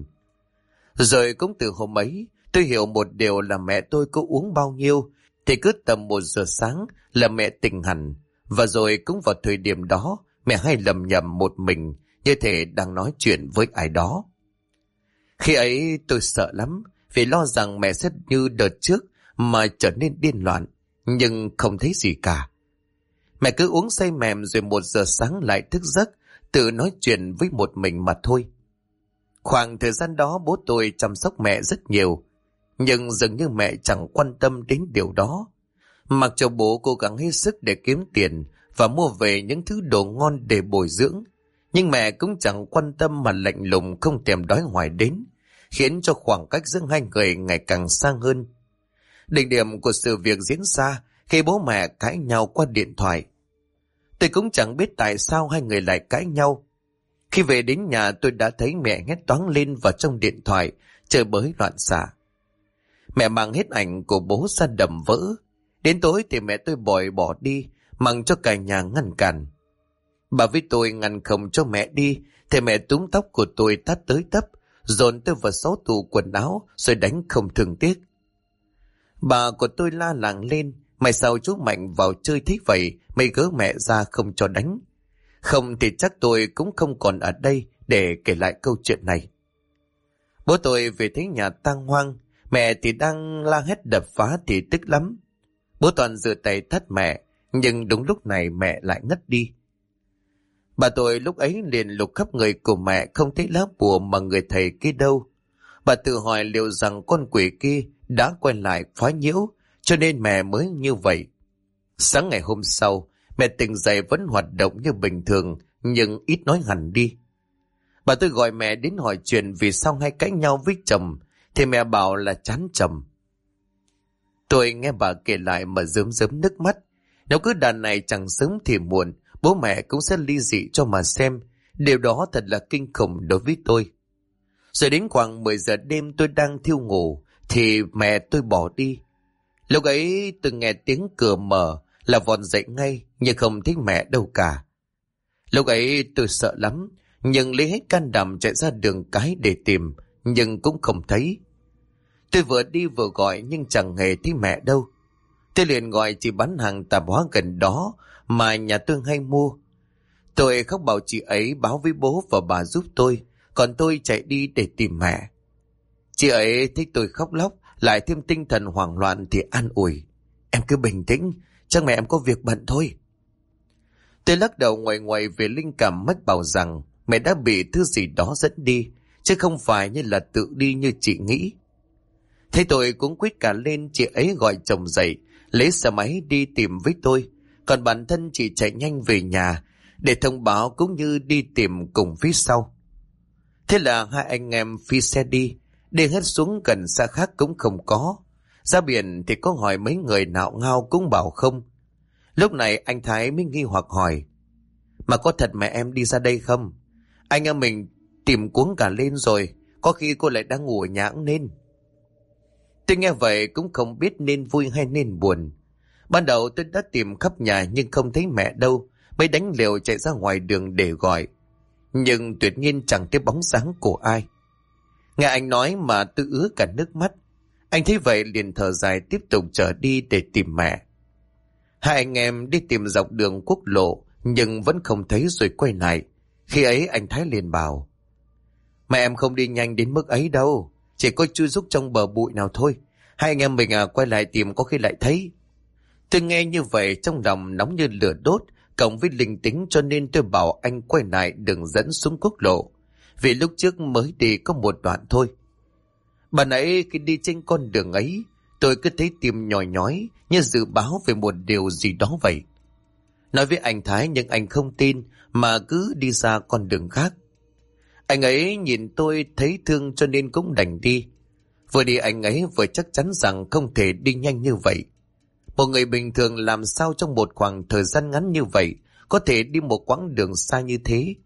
[SPEAKER 1] Rồi cũng từ hôm ấy, tôi hiểu một điều là mẹ tôi có uống bao nhiêu, thì cứ tầm 1 giờ sáng là mẹ tỉnh hẳn, và rồi cũng vào thời điểm đó, mẹ hay lầm nhầm một mình, như thể đang nói chuyện với ai đó. Khi ấy tôi sợ lắm, vì lo rằng mẹ sẽ như đợt trước mà trở nên điên loạn, nhưng không thấy gì cả. Mẹ cứ uống say mềm rồi 1 giờ sáng lại thức giấc, tự nói chuyện với một mình mà thôi. Khoảng thời gian đó bố tôi chăm sóc mẹ rất nhiều, nhưng dường như mẹ chẳng quan tâm đến điều đó. Mặc cho bố cố gắng hết sức để kiếm tiền và mua về những thứ đồ ngon để bồi dưỡng, nhưng mẹ cũng chẳng quan tâm mà lạnh lùng không thèm đói hoài đến, khiến cho khoảng cách giữa hai người ngày càng xa hơn. Đỉnh điểm của sự việc diễn ra khi bố mẹ cãi nhau qua điện thoại. Tôi cũng chẳng biết tại sao hai người lại cãi nhau. Khi về đến nhà tôi đã thấy mẹ hét toáng lên vào trong điện thoại, chơi bới loạn xạ. Mẹ mang hết ảnh của bố ra đầm vỡ. Đến tối thì mẹ tôi bỏ đi, mặc cho cả nhà ngăn cản. Bà với tôi ngăn không cho mẹ đi, thì mẹ túm tóc của tôi tát tới tấp, dồn tôi vào 6 tủ quần áo rồi đánh không thương tiếc. Bà của tôi la làng lên: Mày sao chú Mạnh vào chơi thế vậy, mày gỡ mẹ ra không cho đánh. Không thì chắc tôi cũng không còn ở đây để kể lại câu chuyện này. Bố tôi về thấy nhà tang hoang, mẹ thì đang la hét đập phá thì tức lắm. Bố toàn giơ tay thắt mẹ, nhưng đúng lúc này mẹ lại ngất đi. Bà tôi lúc ấy liền lục khắp người của mẹ, không thấy lá bùa mà người thầy kia đâu. Bà tự hỏi liệu rằng con quỷ kia đã quay lại phá nhiễu, cho nên mẹ mới như vậy. Sáng ngày hôm sau, mẹ tỉnh dậy vẫn hoạt động như bình thường, nhưng ít nói hẳn đi. Bà tôi gọi mẹ đến hỏi chuyện vì sao hay cãi nhau với chồng, thì mẹ bảo là chán chồng. Tôi nghe bà kể lại mà rơm rớm nước mắt. Nếu cứ đàn này chẳng sớm thì muộn, bố mẹ cũng sẽ ly dị cho mà xem. Điều đó thật là kinh khủng đối với tôi. Rồi đến khoảng 10 giờ đêm tôi đang thiêu ngủ, thì mẹ tôi bỏ đi. Lúc ấy tôi nghe tiếng cửa mở là vòn dậy ngay, nhưng không thấy mẹ đâu cả. Lúc ấy tôi sợ lắm, nhưng lấy hết can đảm chạy ra đường cái để tìm, nhưng cũng không thấy. Tôi vừa đi vừa gọi nhưng chẳng hề thấy mẹ đâu. Tôi liền gọi chị bán hàng tạp hóa gần đó mà nhà tôi hay mua. Tôi khóc bảo chị ấy báo với bố và bà giúp tôi, còn tôi chạy đi để tìm mẹ. Chị ấy thấy tôi khóc lóc, lại thêm tinh thần hoảng loạn thì an ủi: Em cứ bình tĩnh, chắc mẹ em có việc bận thôi. Tôi lắc đầu ngoại ngoại về linh cảm mách bảo rằng mẹ đã bị thứ gì đó dẫn đi, chứ không phải như là tự đi như chị nghĩ. Thế tôi cũng quýt cả lên, chị ấy gọi chồng dậy, lấy xe máy đi tìm với tôi. Còn bản thân chị chạy nhanh về nhà để thông báo cũng như đi tìm cùng phía sau. Thế là hai anh em phi xe đi hết xuống gần xa khác cũng không có. Ra biển thì có hỏi mấy người nạo ngao cũng bảo không. Lúc này anh Thái mới nghi hoặc hỏi: mà có thật mẹ em đi ra đây không? Anh em mình tìm cuống cả lên rồi, có khi cô lại đang ngủ ở nhà cũng nên. Tôi nghe vậy cũng không biết nên vui hay nên buồn. Ban đầu tôi đã tìm khắp nhà nhưng không thấy mẹ đâu, mới đánh liều chạy ra ngoài đường để gọi. Nhưng tuyệt nhiên chẳng thấy bóng dáng của ai. Nghe anh nói mà tôi ứa cả nước mắt. Anh thấy vậy liền thở dài tiếp tục trở đi để tìm mẹ. Hai anh em đi tìm dọc đường quốc lộ nhưng vẫn không thấy rồi quay lại. Khi ấy anh Thái liền bảo: mẹ em không đi nhanh đến mức ấy đâu, chỉ có chui rúc trong bờ bụi nào thôi. Hai anh em mình quay lại tìm có khi lại thấy. Tôi nghe như vậy trong lòng nóng như lửa đốt, cộng với linh tính cho nên tôi bảo anh quay lại đường dẫn xuống quốc lộ, vì lúc trước mới đi có một đoạn thôi. Bà nãy khi đi trên con đường ấy, tôi cứ thấy tim nhói nhói như dự báo về một điều gì đó vậy. Nói với anh Thái nhưng anh không tin mà cứ đi ra con đường khác. Anh ấy nhìn tôi thấy thương cho nên cũng đành đi. Vừa đi anh ấy vừa chắc chắn rằng không thể đi nhanh như vậy. Một người bình thường làm sao trong một khoảng thời gian ngắn như vậy có thể đi một quãng đường xa như thế.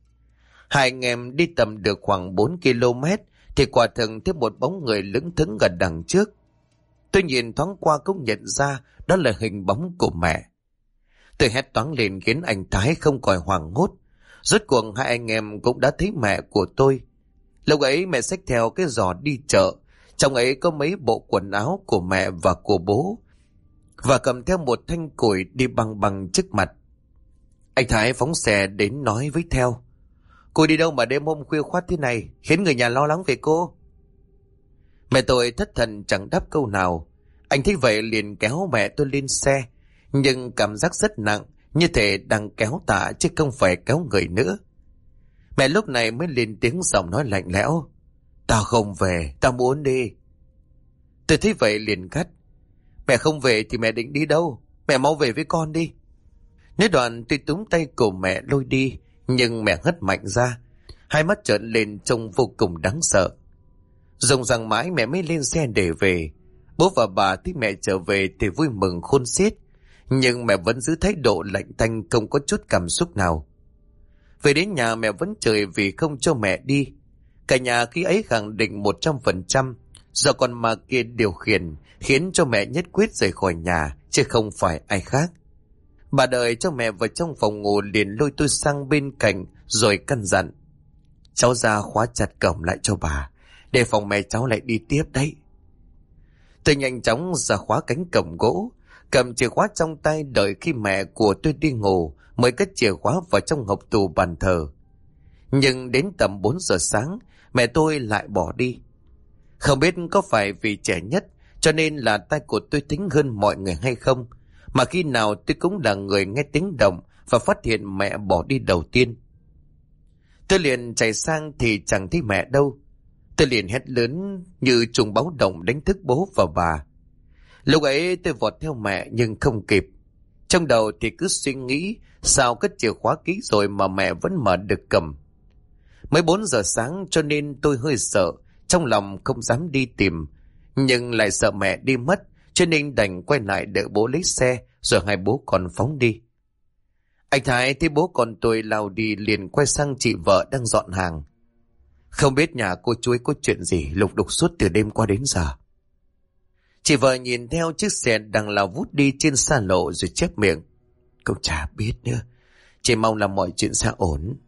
[SPEAKER 1] Hai anh em đi tầm được khoảng 4 km thì quả thực thấy một bóng người lững thững gần đằng trước. Tôi nhìn thoáng qua cũng nhận ra đó là hình bóng của mẹ. Tôi hét toáng lên khiến anh Thái không khỏi hoảng hốt. Rốt cuộc hai anh em cũng đã thấy mẹ của tôi. Lúc ấy mẹ xách theo cái giỏ đi chợ, trong ấy có mấy bộ quần áo của mẹ và của bố, và cầm theo một thanh củi đi băng băng trước mặt. Anh Thái phóng xe đến nói với Theo: cô đi đâu mà đêm hôm khuya khoắt thế này, khiến người nhà lo lắng về cô? Mẹ tôi thất thần chẳng đáp câu nào. Anh thấy vậy liền kéo mẹ tôi lên xe, nhưng cảm giác rất nặng, như thể đang kéo tạ chứ không phải kéo người nữa. Mẹ lúc này mới lên tiếng, giọng nói lạnh lẽo: tao không về, tao muốn đi. Tôi thấy vậy liền cắt: mẹ không về thì mẹ định đi đâu? Mẹ mau về với con đi. Nói đoạn tôi túm tay của mẹ lôi đi, nhưng mẹ hất mạnh ra, hai mắt trợn lên trông vô cùng đáng sợ. Ròng ràng mãi mẹ mới lên xe để về. Bố và bà thấy mẹ trở về thì vui mừng khôn xiết, nhưng mẹ vẫn giữ thái độ lạnh tanh, không có chút cảm xúc nào. Về đến nhà mẹ vẫn chửi vì không cho mẹ đi. Cả nhà khi ấy khẳng định 100% do con ma kia điều khiển, khiến cho mẹ nhất quyết rời khỏi nhà, chứ không phải ai khác. Bà đợi cho mẹ vào trong phòng ngủ liền lôi tôi sang bên cạnh rồi căn dặn: cháu ra khóa chặt cổng lại cho bà, để phòng mẹ cháu lại đi tiếp đấy. Tôi nhanh chóng ra khóa cánh cổng gỗ, cầm chìa khóa trong tay đợi khi mẹ của tôi đi ngủ mới cất chìa khóa vào trong hộc tủ bàn thờ. Nhưng đến tầm 4 giờ sáng, mẹ tôi lại bỏ đi. Không biết có phải vì trẻ nhất cho nên là tai của tôi thính hơn mọi người hay không, mà khi nào tôi cũng là người nghe tiếng động và phát hiện mẹ bỏ đi đầu tiên. Tôi liền chạy sang thì chẳng thấy mẹ đâu. Tôi liền hét lớn như chuông báo động đánh thức bố và bà. Lúc ấy tôi vọt theo mẹ nhưng không kịp. Trong đầu thì cứ suy nghĩ sao cất chìa khóa kỹ rồi mà mẹ vẫn mở được cầm. Mới 4 giờ sáng cho nên tôi hơi sợ, trong lòng không dám đi tìm, nhưng lại sợ mẹ đi mất, cho nên đành quay lại đợi bố lấy xe rồi hai bố con phóng đi. Anh Thái thấy bố con tôi lao đi liền quay sang chị vợ đang dọn hàng: không biết nhà cô chuối có chuyện gì lục đục suốt từ đêm qua đến giờ. Chị vợ nhìn theo chiếc xe đang lao vút đi trên xa lộ rồi chép miệng: cũng chả biết nữa, chỉ mong là mọi chuyện sẽ ổn.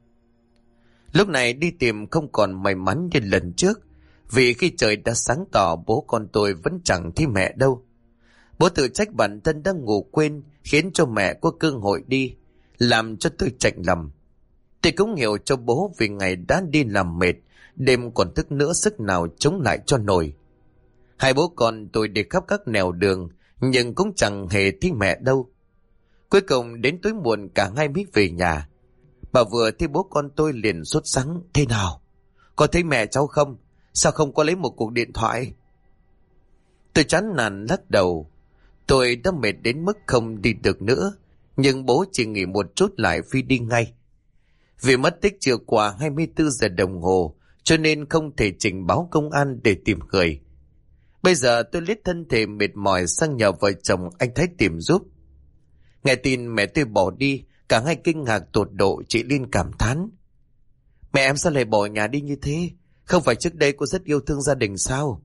[SPEAKER 1] Lúc này đi tìm không còn may mắn như lần trước, vì khi trời đã sáng tỏ bố con tôi vẫn chẳng thấy mẹ đâu. Bố tự trách bản thân đang ngủ quên khiến cho mẹ có cơ hội đi, làm cho tôi chạnh lòng. Tôi cũng hiểu cho bố vì ngày đã đi làm mệt, đêm còn thức nữa sức nào chống lại cho nổi. Hai bố con tôi đi khắp các nẻo đường nhưng cũng chẳng hề thấy mẹ đâu. Cuối cùng đến tối muộn cả hai mới về nhà. Bà vừa thấy bố con tôi liền sốt sắng: thế nào? có thấy mẹ cháu không? Sao không có lấy một cuộc điện thoại? Tôi chán nản lắc đầu. Tôi đã mệt đến mức không đi được nữa, nhưng bố chỉ nghỉ một chút lại phi đi ngay. Vì mất tích chưa qua 24 giờ đồng hồ, cho nên không thể trình báo công an để tìm người. Bây giờ tôi liếc thân thể mệt mỏi sang nhờ vợ chồng anh Thái tìm giúp. Nghe tin mẹ tôi bỏ đi, cả hai kinh ngạc tột độ. Chị Liên cảm thán: mẹ em sao lại bỏ nhà đi như thế? Không phải trước đây cô rất yêu thương gia đình sao?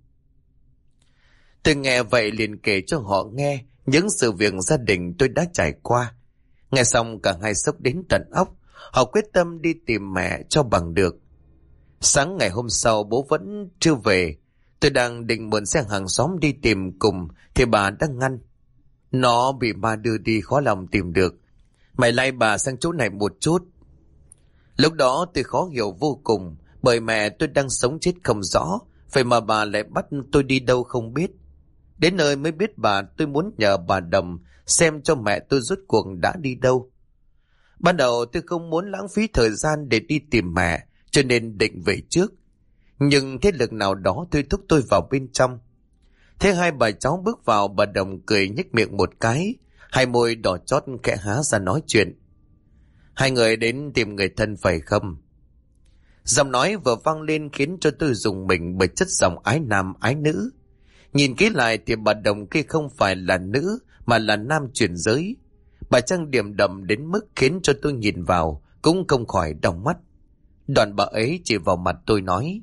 [SPEAKER 1] Tôi nghe vậy liền kể cho họ nghe những sự việc gia đình tôi đã trải qua. Nghe xong cả hai sốc đến tận óc. Họ quyết tâm đi tìm mẹ cho bằng được. Sáng ngày hôm sau bố vẫn chưa về. Tôi đang định mượn xe hàng xóm đi tìm cùng thì bà đã ngăn. Nó bị ma đưa đi, khó lòng tìm được. Mày lay bà sang chỗ này một chút. Lúc đó tôi khó hiểu vô cùng, bởi mẹ tôi đang sống chết không rõ, vậy mà bà lại bắt tôi đi đâu không biết. Đến nơi mới biết tôi muốn nhờ bà Đồng xem cho mẹ tôi rốt cuộc đã đi đâu. Ban đầu tôi không muốn lãng phí thời gian để đi tìm mẹ, cho nên định về trước. Nhưng thế lực nào đó thôi thúc tôi vào bên trong. Thế hai bà cháu bước vào, bà Đồng cười nhếch miệng một cái, hai môi đỏ chót khẽ há ra nói chuyện. Hai người đến tìm người thân phải không? Giọng nói vừa vang lên khiến cho tôi rùng mình bởi chất giọng ái nam ái nữ. Nhìn kỹ lại thì bà Đồng kia không phải là nữ mà là nam chuyển giới. Bà trang điểm đậm đến mức khiến cho tôi nhìn vào cũng không khỏi đau mắt. Đoạn bà ấy chỉ vào mặt tôi nói: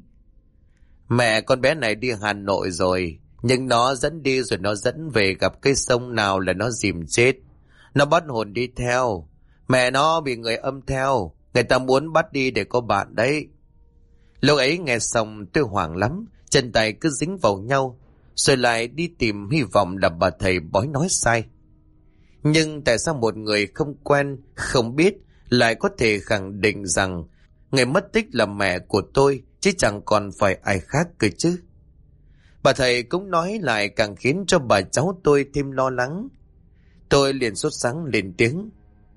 [SPEAKER 1] mẹ con bé này đi Hà Nội rồi, nhưng nó dẫn đi rồi nó dẫn về gặp cái sông nào là nó dìm chết. Nó bắt hồn đi theo. Mẹ nó bị người âm theo, người ta muốn bắt đi để có bạn đấy. Lúc ấy nghe xong tôi hoảng lắm, chân tay cứ dính vào nhau, rồi lại đi tìm hy vọng là bà thầy bói nói sai. Nhưng tại sao một người không quen, không biết lại có thể khẳng định rằng người mất tích là mẹ của tôi, chứ chẳng còn phải ai khác cơ chứ? Bà thầy cũng nói lại càng khiến cho bà cháu tôi thêm lo lắng. Tôi liền sốt sắng lên tiếng: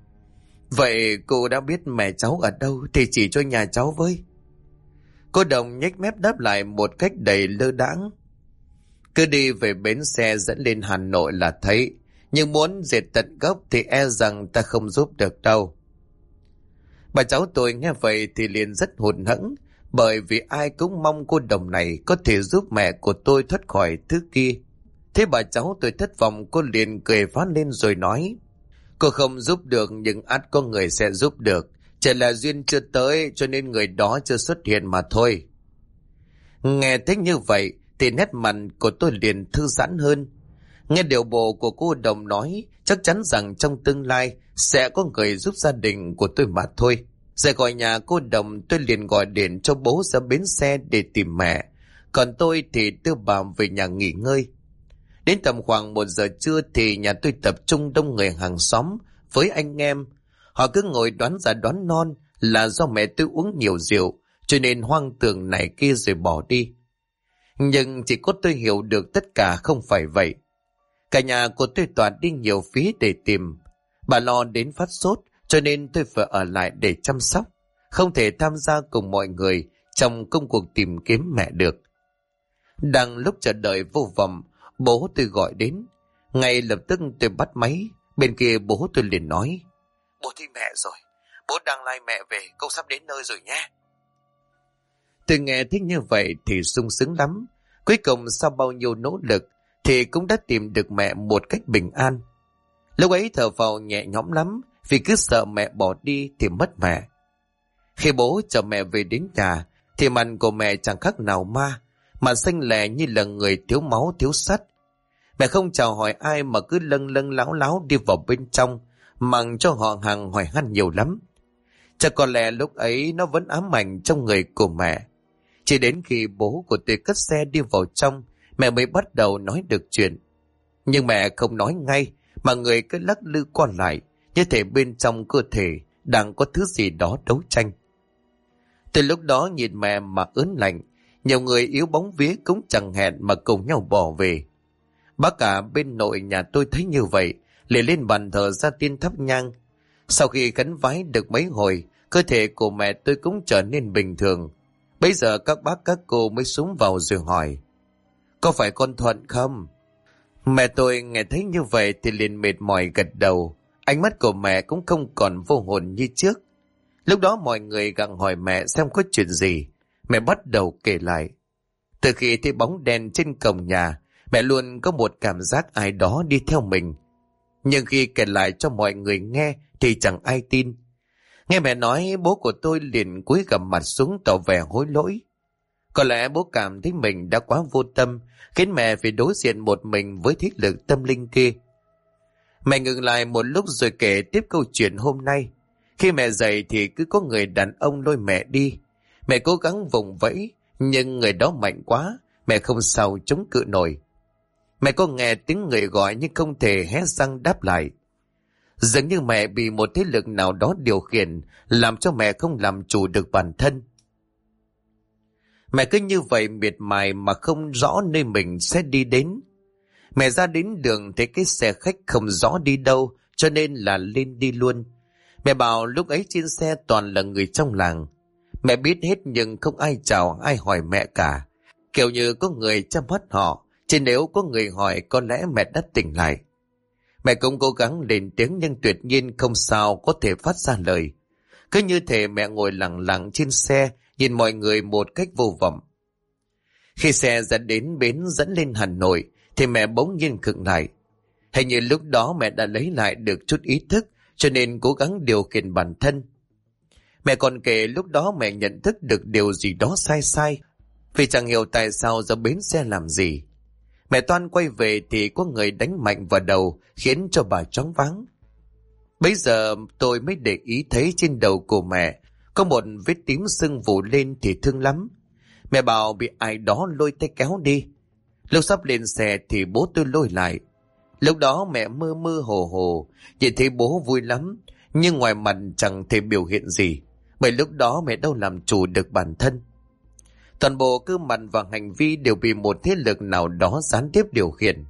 [SPEAKER 1] vậy cô đã biết mẹ cháu ở đâu thì chỉ cho nhà cháu với. Cô Đồng nhếch mép đáp lại một cách đầy lơ đãng: cứ đi về bến xe dẫn lên Hà Nội là thấy, nhưng muốn diệt tận gốc thì e rằng ta không giúp được đâu. Bà cháu tôi nghe vậy thì liền rất hụt hẫng, bởi vì ai cũng mong cô Đồng này có thể giúp mẹ của tôi thoát khỏi thứ kia. Thế bà cháu tôi thất vọng, cô liền cười phá lên rồi nói: cô không giúp được nhưng ắt có người sẽ giúp được, chỉ là duyên chưa tới cho nên người đó chưa xuất hiện mà thôi. Nghe thấy như vậy thì nét mặt của tôi liền thư giãn hơn. Nghe điều bộ của cô Đồng nói, chắc chắn rằng trong tương lai sẽ có người giúp gia đình của tôi mà thôi. Rời khỏi nhà cô Đồng, tôi liền gọi điện cho bố ra bến xe để tìm mẹ, còn tôi thì đưa bà về nhà nghỉ ngơi. Đến tầm khoảng 1 giờ trưa thì nhà tôi tập trung đông người hàng xóm với anh em. Họ cứ ngồi đoán già đoán non là do mẹ tôi uống nhiều rượu cho nên hoang tưởng này kia rồi bỏ đi. Nhưng chỉ có tôi hiểu được tất cả không phải vậy. Cả nhà của tôi toàn đi nhiều phía để tìm. Bà lo đến phát sốt cho nên tôi phải ở lại để chăm sóc, không thể tham gia cùng mọi người trong công cuộc tìm kiếm mẹ được. Đang lúc chờ đợi vô vọng, bố tôi gọi đến. Ngay lập tức tôi bắt máy. Bên kia bố tôi liền nói: bố thấy mẹ rồi, bố đang lai mẹ về, cô sắp đến nơi rồi nhé. Tôi nghe thích như vậy thì sung sướng lắm. Cuối cùng sau bao nhiêu nỗ lực thì cũng đã tìm được mẹ một cách bình an. Lúc ấy thở phào nhẹ nhõm lắm, vì cứ sợ mẹ bỏ đi thì mất mẹ. Khi bố chở mẹ về đến nhà thì mặt của mẹ chẳng khác nào ma, mà xanh lè như là người thiếu máu thiếu sắt. Mẹ không chào hỏi ai mà cứ lâng lâng láo láo đi vào bên trong, mặc cho họ hàng hỏi han nhiều lắm. Chắc có lẽ lúc ấy nó vẫn ám ảnh trong người của mẹ. Chỉ đến khi bố của tôi cất xe đi vào trong, mẹ mới bắt đầu nói được chuyện. Nhưng mẹ không nói ngay, mà người cứ lắc lư qua lại, như thể bên trong cơ thể đang có thứ gì đó đấu tranh. Từ lúc đó nhìn mẹ mà ớn lạnh, nhiều người yếu bóng vía cũng chẳng hẹn mà cùng nhau bỏ về. Bác cả bên nội nhà tôi thấy như vậy, liền lên bàn thờ ra tiên thắp nhang. Sau khi khấn vái được mấy hồi, cơ thể của mẹ tôi cũng trở nên bình thường. Bây giờ các bác các cô mới xuống vào rồi hỏi: có phải con Thuận không? Mẹ tôi nghe thấy như vậy thì liền mệt mỏi gật đầu. Ánh mắt của mẹ cũng không còn vô hồn như trước. Lúc đó mọi người gặng hỏi mẹ xem có chuyện gì. Mẹ bắt đầu kể lại. Từ khi thấy bóng đen trên cổng nhà, mẹ luôn có một cảm giác ai đó đi theo mình. Nhưng khi kể lại cho mọi người nghe thì chẳng ai tin. Nghe mẹ nói, bố của tôi liền cúi gằm mặt xuống tỏ vẻ hối lỗi. Có lẽ bố cảm thấy mình đã quá vô tâm, khiến mẹ phải đối diện một mình với thế lực tâm linh kia. Mẹ ngừng lại một lúc rồi kể tiếp câu chuyện hôm nay. Khi mẹ dậy thì cứ có người đàn ông lôi mẹ đi. Mẹ cố gắng vùng vẫy, nhưng người đó mạnh quá, mẹ không sao chống cự nổi. Mẹ có nghe tiếng người gọi nhưng không thể hé răng đáp lại. Dường như mẹ bị một thế lực nào đó điều khiển, làm cho mẹ không làm chủ được bản thân. Mẹ cứ như vậy miệt mài mà không rõ nơi mình sẽ đi đến. Mẹ ra đến đường thấy cái xe khách không rõ đi đâu, cho nên là lên đi luôn. Mẹ bảo lúc ấy trên xe toàn là người trong làng. Mẹ biết hết nhưng không ai chào ai hỏi mẹ cả. Kiểu như có người chăm mắt họ, chứ nếu có người hỏi có lẽ mẹ đã tỉnh lại. Mẹ cũng cố gắng lên tiếng nhưng tuyệt nhiên không sao có thể phát ra lời. Cứ như thể mẹ ngồi lặng lặng trên xe, nhìn mọi người một cách vô vọng. Khi xe dẫn đến bến dẫn lên Hà Nội, thì mẹ bỗng nhiên khựng lại. Hình như lúc đó mẹ đã lấy lại được chút ý thức, cho nên cố gắng điều khiển bản thân. Mẹ còn kể lúc đó mẹ nhận thức được điều gì đó sai sai, vì chẳng hiểu tại sao ra bến xe làm gì. Mẹ toan quay về thì có người đánh mạnh vào đầu, khiến cho bà choáng váng. Bấy giờ tôi mới để ý thấy trên đầu của mẹ có một vết tím sưng vù lên thì thương lắm. Mẹ bảo bị ai đó lôi tay kéo đi. Lúc sắp lên xe thì bố tôi lôi lại. Lúc đó mẹ mơ mơ hồ hồ, nhìn thấy bố vui lắm, nhưng ngoài mặt chẳng thể biểu hiện gì, bởi lúc đó mẹ đâu làm chủ được bản thân. Toàn bộ cơ mặt và hành vi đều bị một thế lực nào đó gián tiếp điều khiển.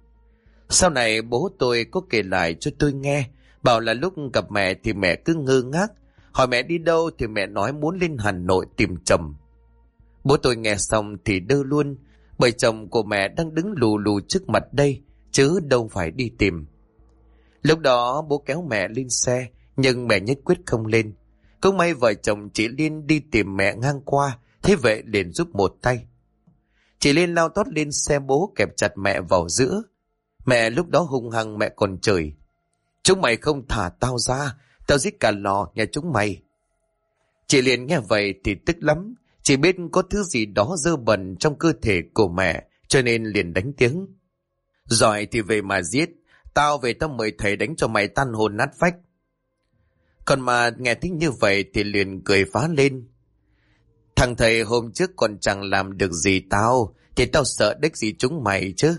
[SPEAKER 1] Sau này bố tôi có kể lại cho tôi nghe, bảo là lúc gặp mẹ thì mẹ cứ ngơ ngác, hỏi mẹ đi đâu thì mẹ nói muốn lên Hà Nội tìm chồng. Bố tôi nghe xong thì đơ luôn, bởi chồng của mẹ đang đứng lù lù trước mặt đây, chứ đâu phải đi tìm. Lúc đó bố kéo mẹ lên xe, nhưng mẹ nhất quyết không lên. Cũng may vợ chồng chị Liên đi tìm mẹ ngang qua, thế vậy liền giúp một tay. Chị Liên lao tót lên xe bố kẹp chặt mẹ vào giữa. Mẹ lúc đó hung hăng, mẹ còn chửi: chúng mày không thả tao ra, tao giết cả lò nhà chúng mày. Chị Liên nghe vậy thì tức lắm, chỉ biết có thứ gì đó dơ bẩn trong cơ thể của mẹ, cho nên liền đánh tiếng: giỏi thì về mà giết, tao về tao mời thầy đánh cho mày tan hồn nát phách. Còn mà nghe thích như vậy thì liền cười phá lên: thằng thầy hôm trước còn chẳng làm được gì tao, thì tao sợ đếch gì chúng mày chứ.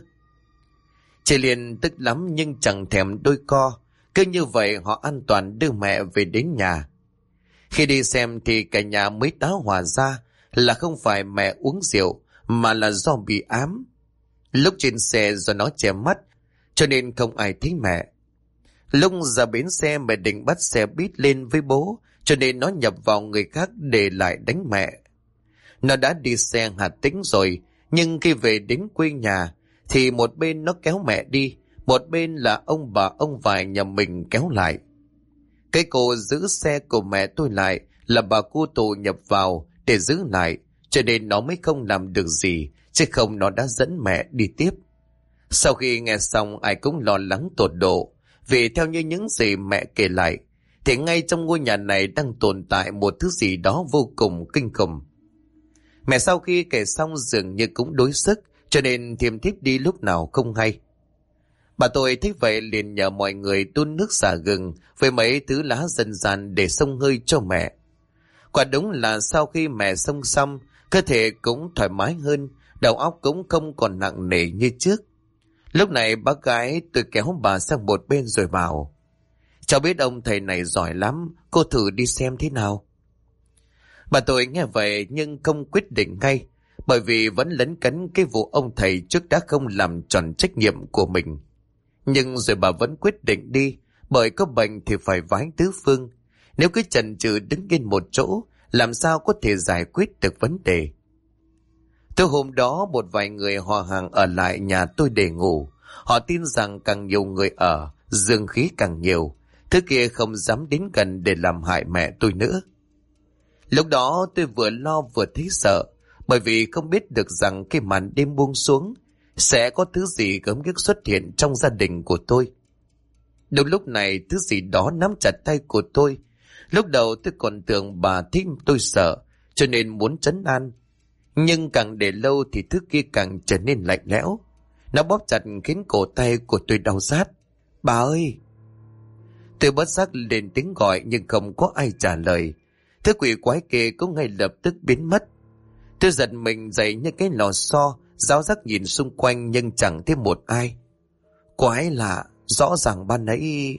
[SPEAKER 1] Chị liền tức lắm nhưng chẳng thèm đôi co, cứ như vậy họ an toàn đưa mẹ về đến nhà. Khi đi xem thì cả nhà mới tá hỏa ra là không phải mẹ uống rượu, mà là do bị ám. Lúc trên xe do nó che mắt, cho nên không ai thấy mẹ. Lúc ra bến xe mẹ định bắt xe buýt lên với bố, cho nên nó nhập vào người khác để lại đánh mẹ. Nó đã đi xe Hà Tĩnh rồi, nhưng khi về đến quê nhà thì một bên nó kéo mẹ đi, một bên là ông bà ông vải nhà mình kéo lại. Cái cô giữ xe của mẹ tôi lại là bà cô tù nhập vào để giữ lại, cho nên nó mới không làm được gì, chứ không nó đã dẫn mẹ đi tiếp. Sau khi nghe xong ai cũng lo lắng tột độ, vì theo như những gì mẹ kể lại thì ngay trong ngôi nhà này đang tồn tại một thứ gì đó vô cùng kinh khủng. Mẹ sau khi kể xong dường như cũng đuối sức, cho nên thiêm thiếp đi lúc nào không hay. Bà tôi thấy vậy liền nhờ mọi người đun nước xả gừng với mấy thứ lá dân gian để xông hơi cho mẹ. Quả đúng là sau khi mẹ xông xong, cơ thể cũng thoải mái hơn, đầu óc cũng không còn nặng nề như trước. Lúc này bác gái tôi kéo bà sang một bên rồi bảo: cháu biết ông thầy này giỏi lắm, cô thử đi xem thế nào. Bà tôi nghe vậy nhưng không quyết định ngay, bởi vì vẫn lấn cấn cái vụ ông thầy trước đã không làm tròn trách nhiệm của mình. Nhưng rồi bà vẫn quyết định đi, bởi có bệnh thì phải vái tứ phương. Nếu cứ chần chừ đứng yên một chỗ làm sao có thể giải quyết được vấn đề. Từ hôm đó một vài người họ hàng ở lại nhà tôi để ngủ. Họ tin rằng càng nhiều người ở, dương khí càng nhiều. Thứ kia không dám đến gần để làm hại mẹ tôi nữa. Lúc đó tôi vừa lo vừa thấy sợ, bởi vì không biết được rằng cái màn đêm buông xuống sẽ có thứ gì gớm ghiếc xuất hiện trong gia đình của tôi. Đúng lúc này thứ gì đó nắm chặt tay của tôi. Lúc đầu tôi còn tưởng bà thích tôi sợ, cho nên muốn trấn an. Nhưng càng để lâu thì thứ kia càng trở nên lạnh lẽo. Nó bóp chặt khiến cổ tay của tôi đau rát. Bà ơi! Tôi bất giác lên tiếng gọi nhưng không có ai trả lời. Thứ quỷ quái kia cũng ngay lập tức biến mất. Tôi giật mình dậy như cái lò xo, ráo rắc nhìn xung quanh nhưng chẳng thấy một ai. Quái lạ, rõ ràng ban nãy...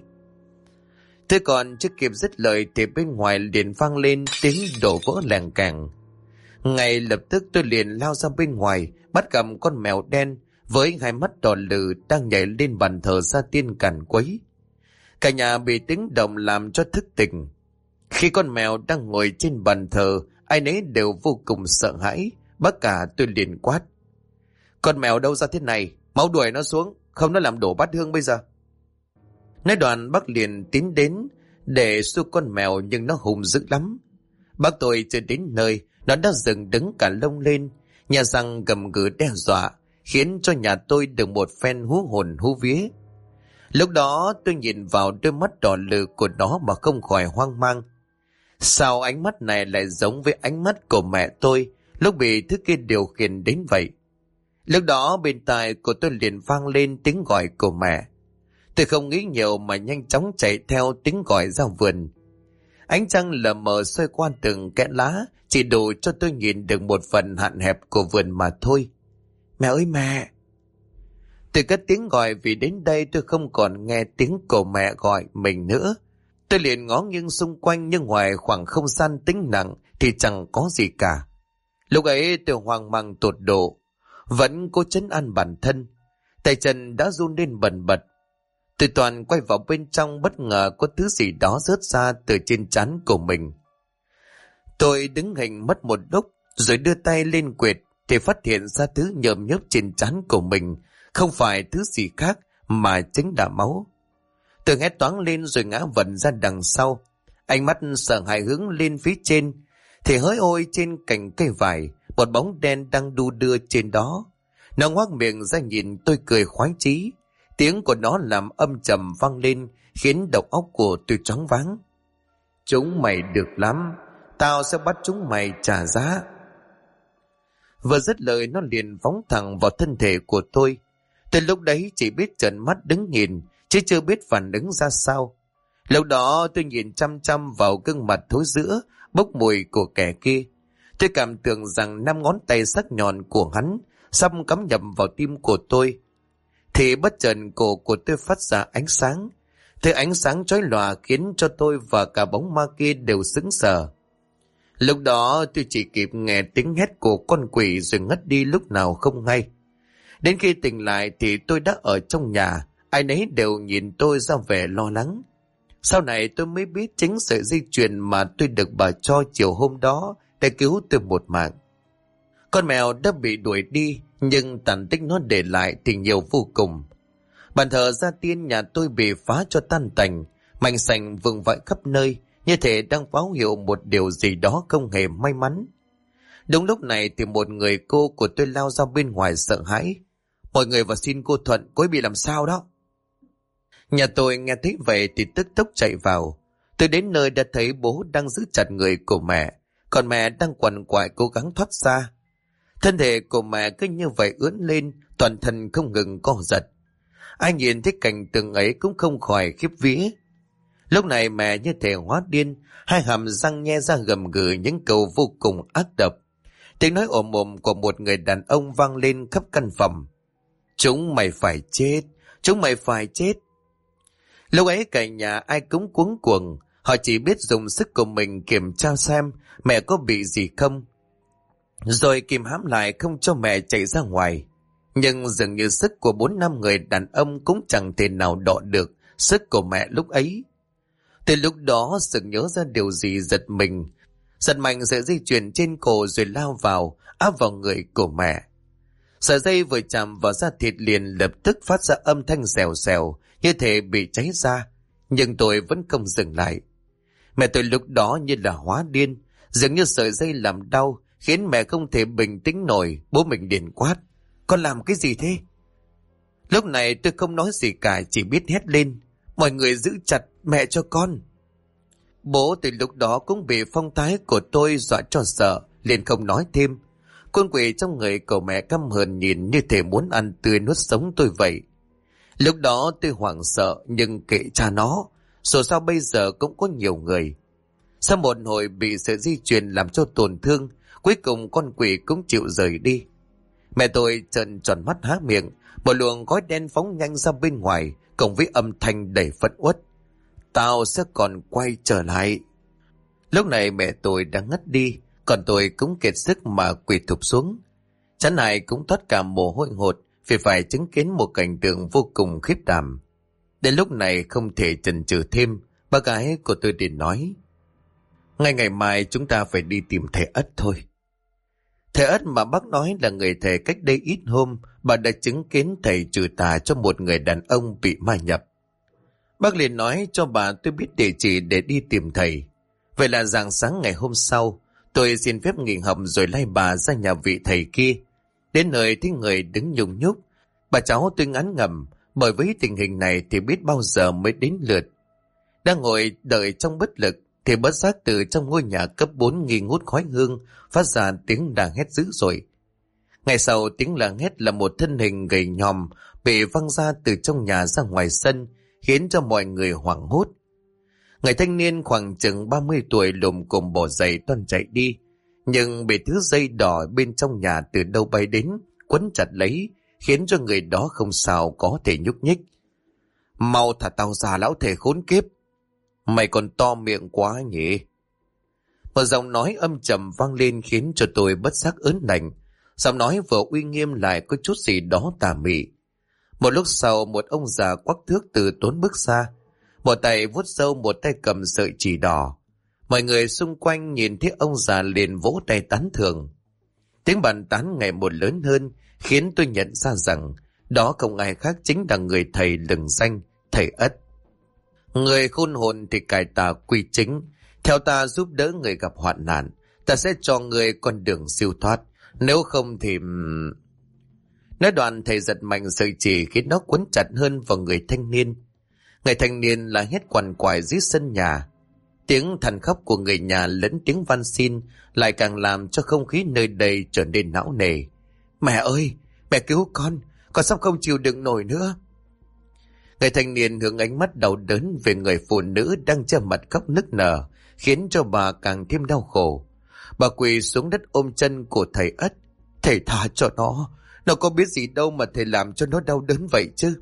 [SPEAKER 1] Tôi còn chưa kịp dứt lời thì bên ngoài liền vang lên tiếng đổ vỡ lèng càng. Ngay lập tức tôi liền lao ra bên ngoài, bắt gặp con mèo đen với hai mắt đỏ lừ đang nhảy lên bàn thờ gia tiên càn quấy. Cả nhà bị tiếng động làm cho thức tỉnh. Khi con mèo đang ngồi trên bàn thờ, ai nấy đều vô cùng sợ hãi. Bác cả tôi liền quát: con mèo đâu ra thế này, máu đuổi nó xuống, không nó làm đổ bát hương bây giờ. Nói đoạn bác liền tiến đến để xua con mèo, nhưng nó hung dữ lắm. Bác tôi chưa đến nơi, nó đã dừng đứng cả lông lên, nhà răng gầm gừ đe dọa, khiến cho nhà tôi được một phen hú hồn hú vía. Lúc đó tôi nhìn vào đôi mắt đỏ lừ của nó mà không khỏi hoang mang. Sao ánh mắt này lại giống với ánh mắt của mẹ tôi lúc bị thứ kia điều khiển đến vậy? Lúc đó bên tai của tôi liền vang lên tiếng gọi của mẹ. Tôi không nghĩ nhiều mà nhanh chóng chạy theo tiếng gọi ra vườn. Ánh trăng lờ mờ soi qua từng kẽ lá, chỉ đủ cho tôi nhìn được một phần hạn hẹp của vườn mà thôi. Mẹ ơi mẹ! Tôi cất tiếng gọi vì đến đây tôi không còn nghe tiếng của mẹ gọi mình nữa. Tôi liền ngó nghiêng xung quanh, nhưng ngoài khoảng không gian tĩnh lặng thì chẳng có gì cả. Lúc ấy tôi hoang mang tột độ, vẫn cố trấn an bản thân. Tay chân đã run lên bần bật. Tôi toàn quay vào bên trong, bất ngờ có thứ gì đó rớt ra từ trên trán của mình. Tôi đứng hình mất một lúc rồi đưa tay lên quệt thì phát hiện ra thứ nhợm nhớp trên trán của mình không phải thứ gì khác mà chính là máu. Tôi hét toáng lên rồi ngã vật ra đằng sau. Ánh mắt sợ hãi hướng lên phía trên thì hỡi ôi, trên cành cây vải một bóng đen đang đu đưa trên đó. Nó ngoác miệng ra nhìn tôi cười khoái chí. Tiếng của nó làm âm trầm vang lên khiến đầu óc của tôi choáng váng. Chúng mày được lắm, tao sẽ bắt chúng mày trả giá. Vừa dứt lời nó liền phóng thẳng vào thân thể của tôi. Từ lúc đấy chỉ biết trợn mắt đứng nhìn, chứ chưa biết phản ứng ra sao. Lúc đó tôi nhìn chăm chăm vào gương mặt thối rữa, bốc mùi của kẻ kia. Tôi cảm tưởng rằng 5 ngón tay sắc nhọn của hắn sắp cắm nhầm vào tim của tôi. Thì bất chợt cổ của tôi phát ra ánh sáng. Thứ ánh sáng chói lòa khiến cho tôi và cả bóng ma kia đều sững sờ. Lúc đó tôi chỉ kịp nghe tiếng hét của con quỷ rồi ngất đi lúc nào không hay. Đến khi tỉnh lại thì tôi đã ở trong nhà, ai nấy đều nhìn tôi ra vẻ lo lắng. Sau này tôi mới biết chính sợi dây chuyền mà tôi được bà cho chiều hôm đó đã cứu tôi một mạng. Con mèo đã bị đuổi đi, nhưng tàn tích nó để lại thì nhiều vô cùng. Bàn thờ gia tiên nhà tôi bị phá cho tan tành, mảnh sành vương vãi khắp nơi, như thể đang báo hiệu một điều gì đó không hề may mắn. Đúng lúc này thì một người cô của tôi lao ra bên ngoài sợ hãi. Mọi người vào xin cô Thuận, cô ấy bị làm sao đó. Nhà tôi nghe thấy vậy thì tức tốc chạy vào. Tôi đến nơi đã thấy bố đang giữ chặt người của mẹ, còn mẹ đang quằn quại cố gắng thoát ra. Thân thể của mẹ cứ như vậy ướn lên, toàn thân không ngừng co giật. Ai nhìn thấy cảnh tượng ấy cũng không khỏi khiếp vía. Lúc này mẹ như thể hóa điên, hai hàm răng nhe ra gầm gừ những câu vô cùng ác độc. Tiếng nói ồm ồm của một người đàn ông vang lên khắp căn phòng. Chúng mày phải chết, chúng mày phải chết. Lúc ấy cả nhà ai cũng cuống cuồng, họ chỉ biết dùng sức của mình kiểm tra xem mẹ có bị gì không, rồi kìm hãm lại không cho mẹ chạy ra ngoài. Nhưng dường như sức của 4-5 người đàn ông cũng chẳng thể nào đọ được sức của mẹ lúc ấy. Từ lúc đó sực nhớ ra điều gì giật mình. giật mạnh sợi dây chuyền trên cổ rồi lao vào, áp vào người của mẹ. Sợi dây vừa chạm vào da thịt liền lập tức phát ra âm thanh xèo xèo, như thể bị cháy ra, nhưng tôi vẫn không dừng lại. Mẹ tôi lúc đó như là hóa điên, dường như sợi dây làm đau, khiến mẹ không thể bình tĩnh nổi. Bố mình liền quát: "Con làm cái gì thế?" Lúc này tôi không nói gì cả, chỉ biết hét lên: "Mọi người giữ chặt mẹ cho con!" Bố từ lúc đó cũng bị phong thái của tôi dọa cho sợ, liền không nói thêm. Con quỷ trong người cậu mẹ căm hờn nhìn như thể muốn ăn tươi nuốt sống tôi vậy. Lúc đó tôi hoảng sợ, nhưng kệ cha nó, dù sao bây giờ cũng có nhiều người. Sau một hồi bị sợi dây chuyền làm cho tổn thương, cuối cùng con quỷ cũng chịu rời đi. Mẹ tôi trợn tròn mắt há miệng, một luồng khói đen phóng nhanh ra bên ngoài, cùng với âm thanh đầy phẫn uất: "Tao sẽ còn quay trở lại." Lúc này mẹ tôi đã ngất đi, còn tôi cũng kiệt sức mà quỳ thụp xuống. Chán này cũng thoát cả mồ hôi hột vì phải chứng kiến một cảnh tượng vô cùng khiếp đảm. Đến lúc này không thể chần chừ thêm, bác gái của tôi liền nói: "Ngay ngày mai chúng ta phải đi tìm thầy Ất thôi." Thầy Ất mà bác nói là người thầy cách đây ít hôm bà đã chứng kiến thầy trừ tà cho một người đàn ông bị ma nhập. Bác liền nói cho bà tôi biết địa chỉ để đi tìm thầy. Vậy là rạng sáng ngày hôm sau, tôi xin phép nghỉ học rồi lay bà ra nhà vị thầy kia. Đến nơi thấy người đứng nhung nhúc, bà cháu tôi ngán ngẩm, bởi với tình hình này thì biết bao giờ mới đến lượt. Đang ngồi đợi trong bất lực thì bất giác từ trong ngôi nhà cấp 4 nghi ngút khói hương phát ra tiếng đàn hét dữ dội. Ngay sau tiếng la hét là một thân hình gầy nhòm bị văng ra từ trong nhà ra ngoài sân, khiến cho mọi người hoảng hốt. Người thanh niên khoảng chừng 30 tuổi lùm cùm bỏ giày toan chạy đi, nhưng bị thứ dây đỏ bên trong nhà từ đâu bay đến quấn chặt lấy, khiến cho người đó không sao có thể nhúc nhích. "Mau thả tao ra, lão thể khốn kiếp!" "Mày còn to miệng quá nhỉ?" Một giọng nói âm trầm vang lên khiến cho tôi bất giác ớn lạnh. Giọng nói vừa uy nghiêm lại có chút gì đó tà mị. Một lúc sau, một ông già quắc thước từ tốn bước ra, một tay vuốt râu, một tay cầm sợi chỉ đỏ. Mọi người xung quanh nhìn thấy ông già liền vỗ tay tán thưởng. Tiếng bàn tán ngày một lớn hơn, khiến tôi nhận ra rằng đó không ai khác chính là người thầy lừng danh, thầy Ất. Người khôn hồn thì cải tà quy chính, theo ta giúp đỡ người gặp hoạn nạn, ta sẽ cho người con đường siêu thoát, nếu không thì... Nói đoạn thầy giật mạnh sợi chỉ khiến nó quấn chặt hơn vào người thanh niên. Người thanh niên là hét quằn quại dưới sân nhà. Tiếng than khóc của người nhà lẫn tiếng van xin lại càng làm cho không khí nơi đây trở nên não nề. "Mẹ ơi, mẹ cứu con sắp không chịu đựng nổi nữa." Người thanh niên hướng ánh mắt đau đớn về người phụ nữ đang che mặt khóc nức nở, khiến cho bà càng thêm đau khổ. Bà quỳ xuống đất ôm chân của thầy Ất. "Thầy tha cho nó có biết gì đâu mà thầy làm cho nó đau đớn vậy chứ."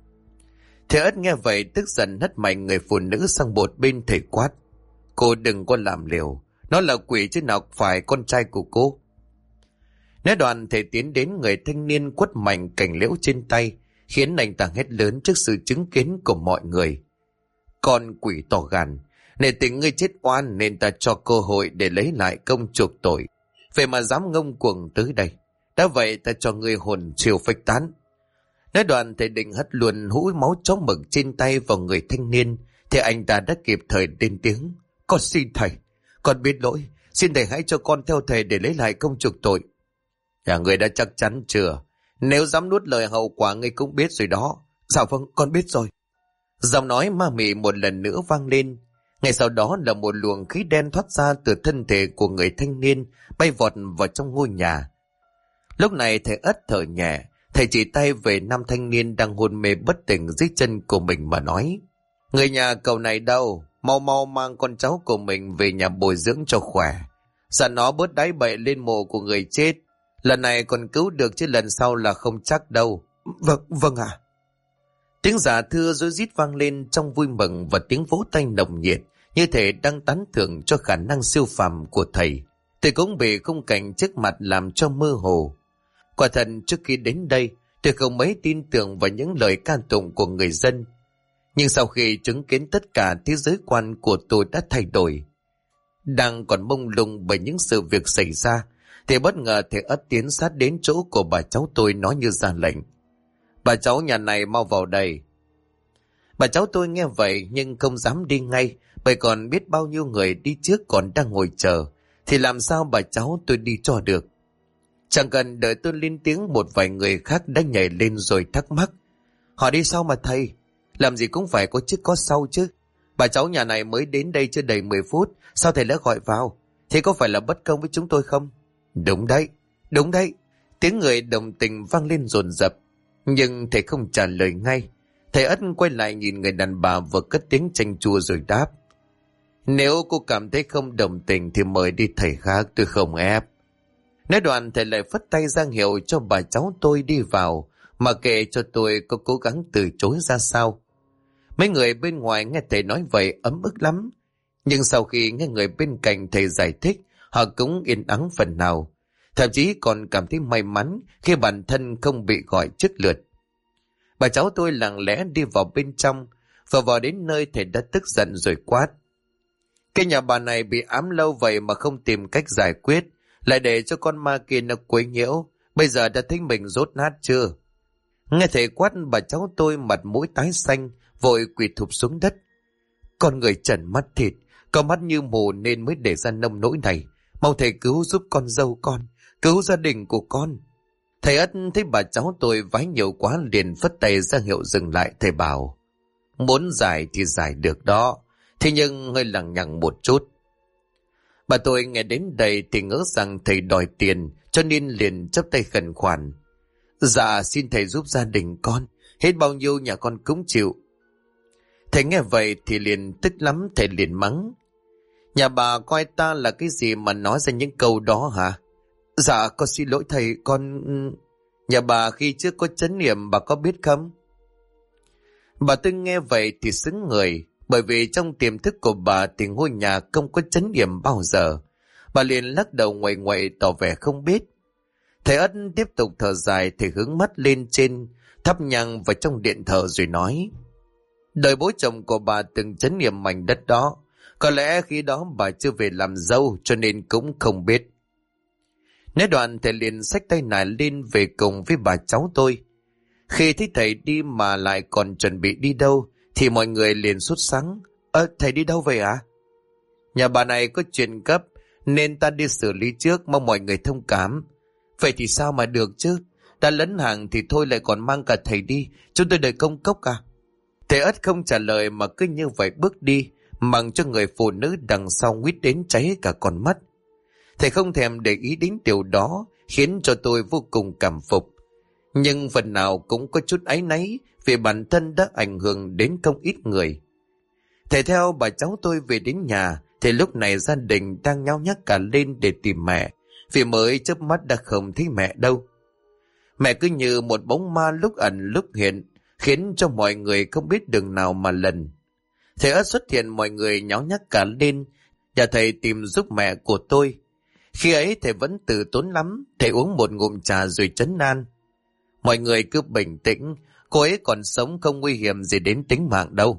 [SPEAKER 1] Thầy Ất nghe vậy tức giận hất mạnh người phụ nữ sang một bên, thầy quát: "Cô đừng có làm liều, nó là quỷ chứ nào phải con trai của cô." Nói đoạn thầy tiến đến người thanh niên quất mạnh cành liễu trên tay, khiến anh ta hét lớn trước sự chứng kiến của mọi người: "Con quỷ to gan, nể tình ngươi chết oan nên ta cho cơ hội để lấy lại công chuộc tội, vậy mà dám ngông cuồng tới đây. Đã vậy ta cho ngươi hồn siêu phách tán." Nói đoạn thầy định hất luôn hũ máu chó mực trên tay vào người thanh niên, thì anh ta đã kịp thời lên tiếng: "Con xin thầy, con biết lỗi, xin thầy hãy cho con theo thầy để lấy lại công chuộc tội." Người đã chắc chắn chưa? Nếu dám nuốt lời hậu quả ngươi cũng biết rồi đó." "Dạ vâng, con biết rồi." Giọng nói ma mị một lần nữa vang lên. Ngay sau đó là một luồng khí đen thoát ra từ thân thể của người thanh niên, bay vọt vào trong ngôi nhà. Lúc này thầy Ất thở nhẹ, thầy chỉ tay về nam thanh niên đang hôn mê bất tỉnh dưới chân của mình mà nói: "Người nhà cậu này đâu? Mau mau mang con cháu của mình về nhà bồi dưỡng cho khỏe. Dặn nó bớt đáy bậy lên mồ của người chết. Lần này còn cứu được chứ lần sau là không chắc đâu." Vâng ạ." Tiếng giả thưa rối rít vang lên trong vui mừng và tiếng vỗ tay nồng nhiệt, như thể đang tán thưởng cho khả năng siêu phàm của thầy. Tôi cũng bị khung cảnh trước mặt làm cho mơ hồ. Quả thật trước khi đến đây, tôi không mấy tin tưởng vào những lời ca tụng của người dân. Nhưng sau khi chứng kiến tất cả, thế giới quan của tôi đã thay đổi. Đang còn mông lung bởi những sự việc xảy ra, thì bất ngờ thầy Ất tiến sát đến chỗ của bà cháu tôi nói như ra lệnh. Bà cháu nhà này mau vào đây. Bà cháu tôi nghe vậy nhưng không dám đi ngay, bởi còn biết bao nhiêu người đi trước còn đang ngồi chờ, thì làm sao bà cháu tôi đi cho được. Chẳng cần đợi tôi lên tiếng, một vài người khác đã nhảy lên rồi thắc mắc. Họ đi sau mà thầy, làm gì cũng phải có trước có sau chứ. Bà cháu nhà này mới đến đây chưa đầy 10 phút, sao thầy đã gọi vào? Thế có phải là bất công với chúng tôi không? Đúng đấy, đúng đấy. Tiếng người đồng tình vang lên dồn dập, nhưng thầy không trả lời ngay. Thầy Ất quay lại nhìn người đàn bà vừa cất tiếng chanh chua rồi đáp. Nếu cô cảm thấy không đồng tình thì mời đi thầy khác, tôi không ép. Nói đoạn thầy lại phất tay ra hiệu cho bà cháu tôi đi vào, mà kệ cho tôi có cố gắng từ chối ra sao. Mấy người bên ngoài nghe thầy nói vậy ấm ức lắm, nhưng sau khi nghe người bên cạnh thầy giải thích, họ cũng yên ắng phần nào, thậm chí còn cảm thấy may mắn khi bản thân không bị gọi trước lượt. Bà cháu tôi lặng lẽ đi vào bên trong, và vào đến nơi thầy đã tức giận rồi quát. Cái nhà bà này bị ám lâu vậy mà không tìm cách giải quyết, lại để cho con ma kia nó quấy nhiễu, bây giờ đã thấy mình rốt nát chưa? Nghe thầy quát, bà cháu tôi mặt mũi tái xanh, vội quỳ thụp xuống đất. Con người trần mắt thịt, có mắt như mù nên mới để ra nông nỗi này. Mong thầy cứu giúp con dâu con, cứu gia đình của con. Thầy Ất thấy bà cháu tôi vái nhiều quá liền phất tay ra hiệu dừng lại. Thầy bảo, muốn giải thì giải được đó, thế nhưng hơi lằng nhằng một chút. Bà tôi nghe đến đây thì ngỡ rằng thầy đòi tiền, cho nên liền chắp tay khẩn khoản. Dạ xin thầy giúp gia đình con, hết bao nhiêu nhà con cũng chịu. Thầy nghe vậy thì liền tức lắm, thầy liền mắng. Nhà bà coi ta là cái gì mà nói ra những câu đó hả? Dạ con xin lỗi thầy, con... Nhà bà khi trước có chánh niệm bà có biết không? Bà tôi nghe vậy thì sững người, bởi vì trong tiềm thức của bà thì ngôi nhà không có chánh niệm bao giờ. Bà liền lắc đầu nguậy nguậy tỏ vẻ không biết. Thầy Ất tiếp tục thở dài, thầy hướng mắt lên trên, thắp nhang vào trong điện thờ rồi nói. Đời bố chồng của bà từng chánh niệm mảnh đất đó, có lẽ khi đó bà chưa về làm dâu cho nên cũng không biết. Nói đoạn thầy liền xách tay nải lên về cùng với bà cháu tôi. Khi thấy thầy đi mà lại còn chuẩn bị đi đâu thì mọi người liền sốt sắng. Thầy đi đâu vậy ạ? Nhà bà này có chuyện gấp nên ta đi xử lý trước, mong mọi người thông cảm. Vậy thì sao mà được chứ? Đã lấn hàng thì thôi lại còn mang cả thầy đi, chúng tôi đợi công cốc à? Thầy Ất không trả lời mà cứ như vậy bước đi, mặc cho người phụ nữ đằng sau nguýt đến cháy cả con mắt. Thầy không thèm để ý đến điều đó, khiến cho tôi vô cùng cảm phục. Nhưng phần nào cũng có chút áy náy vì bản thân đã ảnh hưởng đến không ít người. Thầy theo bà cháu tôi về đến nhà, thì lúc này gia đình đang nháo nhác cả lên để tìm mẹ, vì mới chớp mắt đã không thấy mẹ đâu. Mẹ cứ như một bóng ma lúc ẩn lúc hiện, khiến cho mọi người không biết đường nào mà lần. Thầy Ất xuất hiện, mọi người nháo nhác cả lên, và thầy tìm giúp mẹ của tôi. Khi ấy thầy vẫn từ tốn lắm, thầy uống một ngụm trà rồi trấn an. Mọi người cứ bình tĩnh, cô ấy còn sống, không nguy hiểm gì đến tính mạng đâu.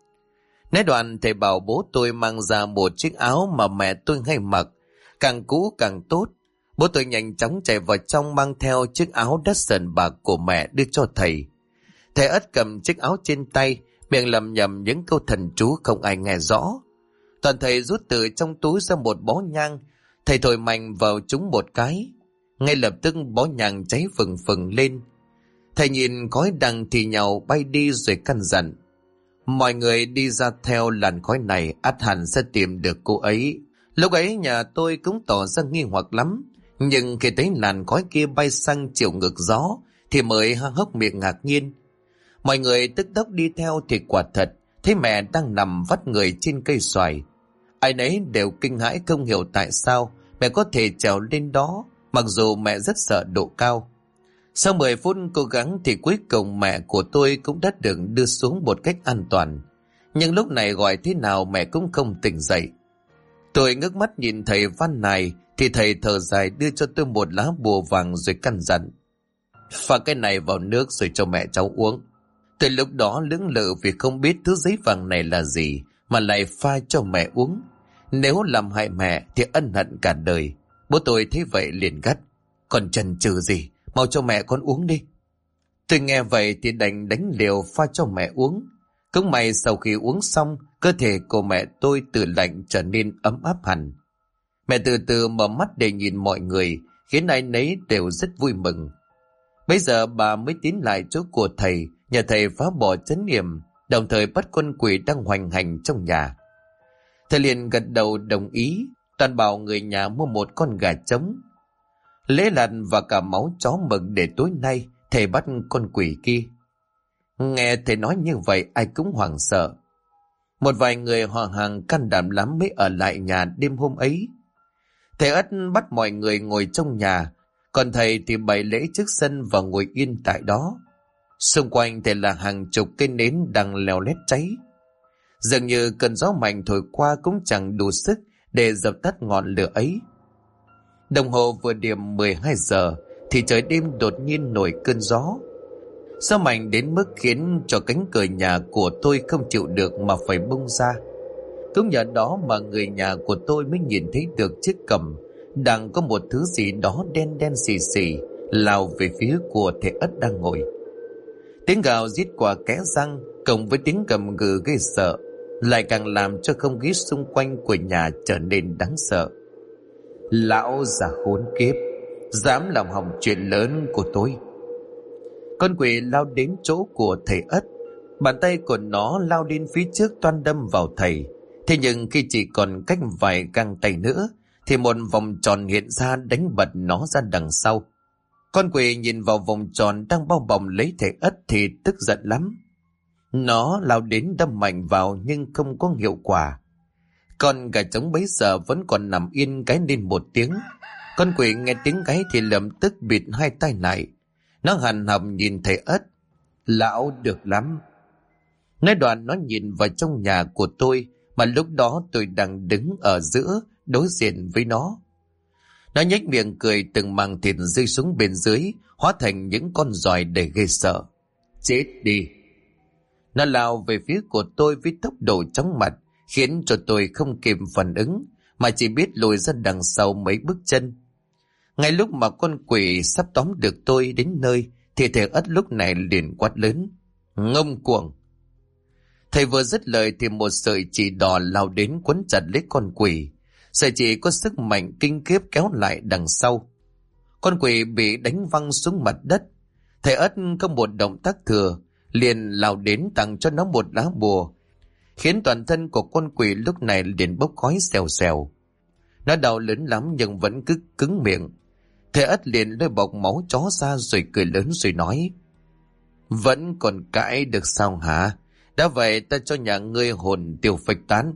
[SPEAKER 1] Nói đoạn thầy bảo bố tôi mang ra một chiếc áo mà mẹ tôi hay mặc, càng cũ càng tốt. Bố tôi nhanh chóng chạy vào trong mang theo chiếc áo đắt sờn bạc của mẹ đưa cho thầy. Thầy Ất cầm chiếc áo trên tay, miệng lầm nhầm những câu thần chú không ai nghe rõ. Toàn thầy rút từ trong túi ra một bó nhang, thầy thổi mạnh vào chúng một cái. Ngay lập tức bó nhang cháy phừng phừng lên. Thầy nhìn khói đằng thì nhàu bay đi rồi căn dặn. Mọi người đi ra theo làn khói này, ắt hẳn sẽ tìm được cô ấy. Lúc ấy nhà tôi cũng tỏ ra nghi hoặc lắm, nhưng khi thấy làn khói kia bay sang chiều ngược gió thì mới há hốc miệng ngạc nhiên. Mọi người tức tốc đi theo thì quả thật thấy mẹ đang nằm vắt người trên cây xoài. Ai nấy đều kinh hãi không hiểu tại sao mẹ có thể trèo lên đó, mặc dù mẹ rất sợ độ cao. Sau 10 phút cố gắng thì cuối cùng mẹ của tôi cũng đã được đưa xuống một cách an toàn. Nhưng lúc này gọi thế nào mẹ cũng không tỉnh dậy. Tôi ngước mắt nhìn thầy van nài thì thầy thở dài đưa cho tôi một lá bùa vàng rồi căn dặn. Pha cái này vào nước rồi cho mẹ cháu uống. Từ lúc đó lưỡng lự vì không biết thứ giấy vàng này là gì mà lại pha cho mẹ uống. Nếu làm hại mẹ thì ân hận cả đời. Bố tôi thấy vậy liền gắt: Còn chần chừ gì, mau cho mẹ con uống đi. Tôi nghe vậy thì đành đánh liều pha cho mẹ uống. Cũng may sau khi uống xong, cơ thể của mẹ tôi từ lạnh trở nên ấm áp hẳn. Mẹ từ từ mở mắt để nhìn mọi người, khiến ai nấy đều rất vui mừng. Bây giờ bà mới tiến lại chỗ của thầy, nhờ thầy phá bỏ trấn yểm, đồng thời bắt con quỷ đang hoành hành trong nhà. Thầy liền gật đầu đồng ý, toàn bảo người nhà mua một con gà trống, lễ lặn và cả máu chó mực để tối nay thầy bắt con quỷ kia. Nghe thầy nói như vậy ai cũng hoảng sợ. Một vài người họ hàng can đảm lắm mới ở lại nhà đêm hôm ấy. Thầy Ất bắt mọi người ngồi trong nhà, còn thầy thì bày lễ trước sân và ngồi yên tại đó. Xung quanh thầy là hàng chục cây nến đang leo lét cháy. Dường như cơn gió mạnh thổi qua cũng chẳng đủ sức để dập tắt ngọn lửa ấy. Đồng hồ vừa điểm 12 giờ thì trời đêm đột nhiên nổi cơn gió. Gió mạnh đến mức khiến cho cánh cửa nhà của tôi không chịu được mà phải bung ra. Cũng nhờ đó mà người nhà của tôi mới nhìn thấy được chiếc cằm đang có một thứ gì đó đen đen xì xì lao về phía của thầy Ất đang ngồi. Tiếng gào rít qua kẽ răng cộng với tiếng gầm gừ ghê sợ lại càng làm cho không khí xung quanh của nhà trở nên đáng sợ. Lão già khốn kiếp, dám làm hỏng chuyện lớn của tôi. Con quỷ lao đến chỗ của thầy Ất, bàn tay của nó lao đến phía trước toan đâm vào thầy. Thế nhưng khi chỉ còn cách vài găng tay nữa thì một vòng tròn hiện ra đánh bật nó ra đằng sau. Con quỷ nhìn vào vòng tròn đang bao bọc lấy thầy Ất thì tức giận lắm. Nó lao đến đâm mạnh vào nhưng không có hiệu quả. Con gà trống bấy giờ vẫn còn nằm yên gáy lên một tiếng. Con quỷ nghe tiếng gáy thì lập tức bịt hai tay lại. Nó hằn học nhìn thầy Ất. Lão được lắm. Nói đoạn nó nhìn vào trong nhà của tôi, mà lúc đó tôi đang đứng ở giữa đối diện với nó. Nó nhếch miệng cười, từng mảng thịt rơi xuống bên dưới hóa thành những con giòi đầy ghê sợ. Chết đi. Nó lao về phía của tôi với tốc độ chóng mặt, khiến cho tôi không kịp phản ứng mà chỉ biết lùi ra đằng sau mấy bước chân. Ngay lúc mà con quỷ sắp tóm được tôi đến nơi thì thầy Ất lúc này liền quát lớn: Ngông cuồng! Thầy vừa dứt lời thì một sợi chỉ đỏ lao đến quấn chặt lấy con quỷ. Sợi chỉ có sức mạnh kinh khiếp kéo lại đằng sau. Con quỷ bị đánh văng xuống mặt đất. Thầy Ất có một động tác thừa, liền lao đến tặng cho nó một lá bùa, khiến toàn thân của con quỷ lúc này liền bốc khói xèo xèo. Nó đau lớn lắm nhưng vẫn cứ cứng miệng. Thầy Ất liền lôi bọc máu chó ra rồi cười lớn rồi nói: Vẫn còn cãi được sao hả? Đã vậy ta cho nhà ngươi hồn tiêu phách tán.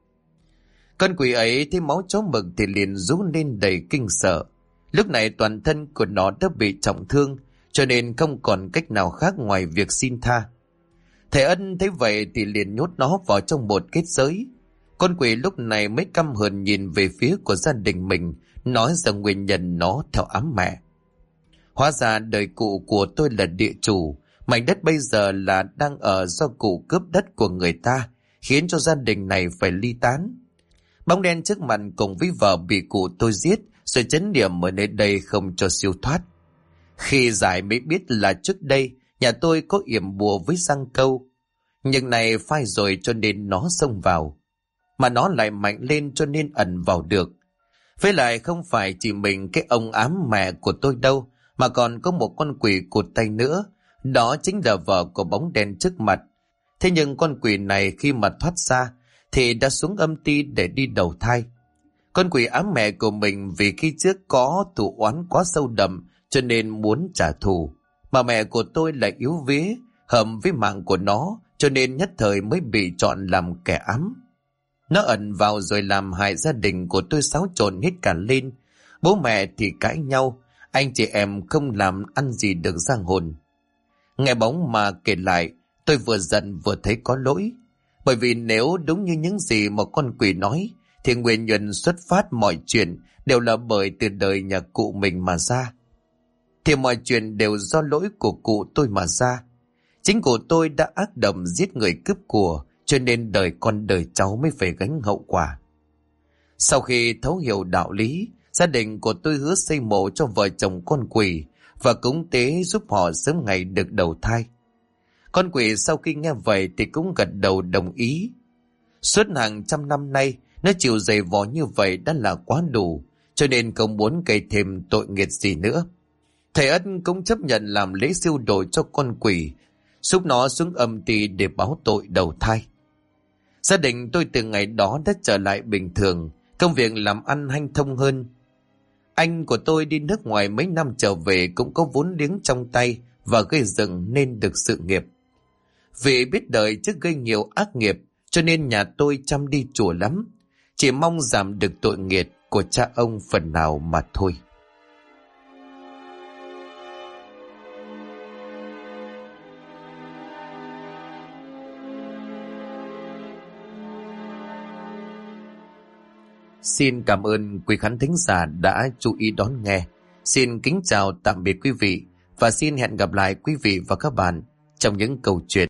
[SPEAKER 1] Con quỷ ấy thấy máu chó mực thì liền rú lên đầy kinh sợ. Lúc này toàn thân của nó đã bị trọng thương, cho nên không còn cách nào khác ngoài việc xin tha. Thầy Ân thấy vậy thì liền nhốt nó vào trong một kết giới. Con quỷ lúc này mới căm hờn nhìn về phía của gia đình mình, nói rằng nguyên nhân nó theo ám mẹ. Hóa ra đời cụ của tôi là địa chủ, mảnh đất bây giờ là đang ở do cụ cướp đất của người ta, khiến cho gia đình này phải ly tán. Bóng đen trước mặt cùng với vợ bị cụ tôi giết, rồi trấn niệm ở nơi đây không cho siêu thoát. Khi giải mới biết là trước đây nhà tôi có yểm bùa với răng câu, nhưng này phai rồi cho nên nó xông vào, mà nó lại mạnh lên cho nên ẩn vào được. Với lại không phải chỉ mình cái ông ám mẹ của tôi đâu, mà còn có một con quỷ cụt tay nữa, đó chính là vợ của bóng đen trước mặt. Thế nhưng con quỷ này khi mà thoát ra thì đã xuống âm ty để đi đầu thai. Con quỷ ám mẹ của mình vì khi trước có thù oán quá sâu đậm cho nên muốn trả thù, mà mẹ của tôi lại yếu vía, hợp với mạng của nó, cho nên nhất thời mới bị chọn làm kẻ ám. Nó ẩn vào rồi làm hại gia đình của tôi xáo trộn hết cả lên. Bố mẹ thì cãi nhau, anh chị em không làm ăn gì được giang hồn. Nghe bóng mà kể lại, tôi vừa giận vừa thấy có lỗi. Bởi vì nếu đúng như những gì mà con quỷ nói, thì nguyên nhân xuất phát mọi chuyện đều là bởi từ đời nhà cụ mình mà ra. Thì mọi chuyện đều do lỗi của cụ tôi mà ra. Chính cụ tôi đã ác độc giết người cướp của, cho nên đời con đời cháu mới phải gánh hậu quả. Sau khi thấu hiểu đạo lý, gia đình của tôi hứa xây mộ cho vợ chồng con quỷ và cúng tế giúp họ sớm ngày được đầu thai. Con quỷ sau khi nghe vậy thì cũng gật đầu đồng ý. Suốt hàng trăm năm nay, nó chịu dày vò như vậy đã là quá đủ, cho nên không muốn gây thêm tội nghiệp gì nữa. Thầy Ân cũng chấp nhận làm lễ siêu độ cho con quỷ, xúc nó xuống âm ty để báo tội đầu thai. Gia đình tôi từ ngày đó đã trở lại bình thường, công việc làm ăn hanh thông hơn. Anh của tôi đi nước ngoài mấy năm trở về cũng có vốn liếng trong tay và gây dựng nên được sự nghiệp. Vì biết đời chứ gây nhiều ác nghiệp, cho nên nhà tôi chăm đi chùa lắm, chỉ mong giảm được tội nghiệp của cha ông phần nào mà thôi. Xin cảm ơn quý khán thính giả đã chú ý đón nghe. Xin kính chào tạm biệt quý vị và xin hẹn gặp lại quý vị và các bạn trong những câu chuyện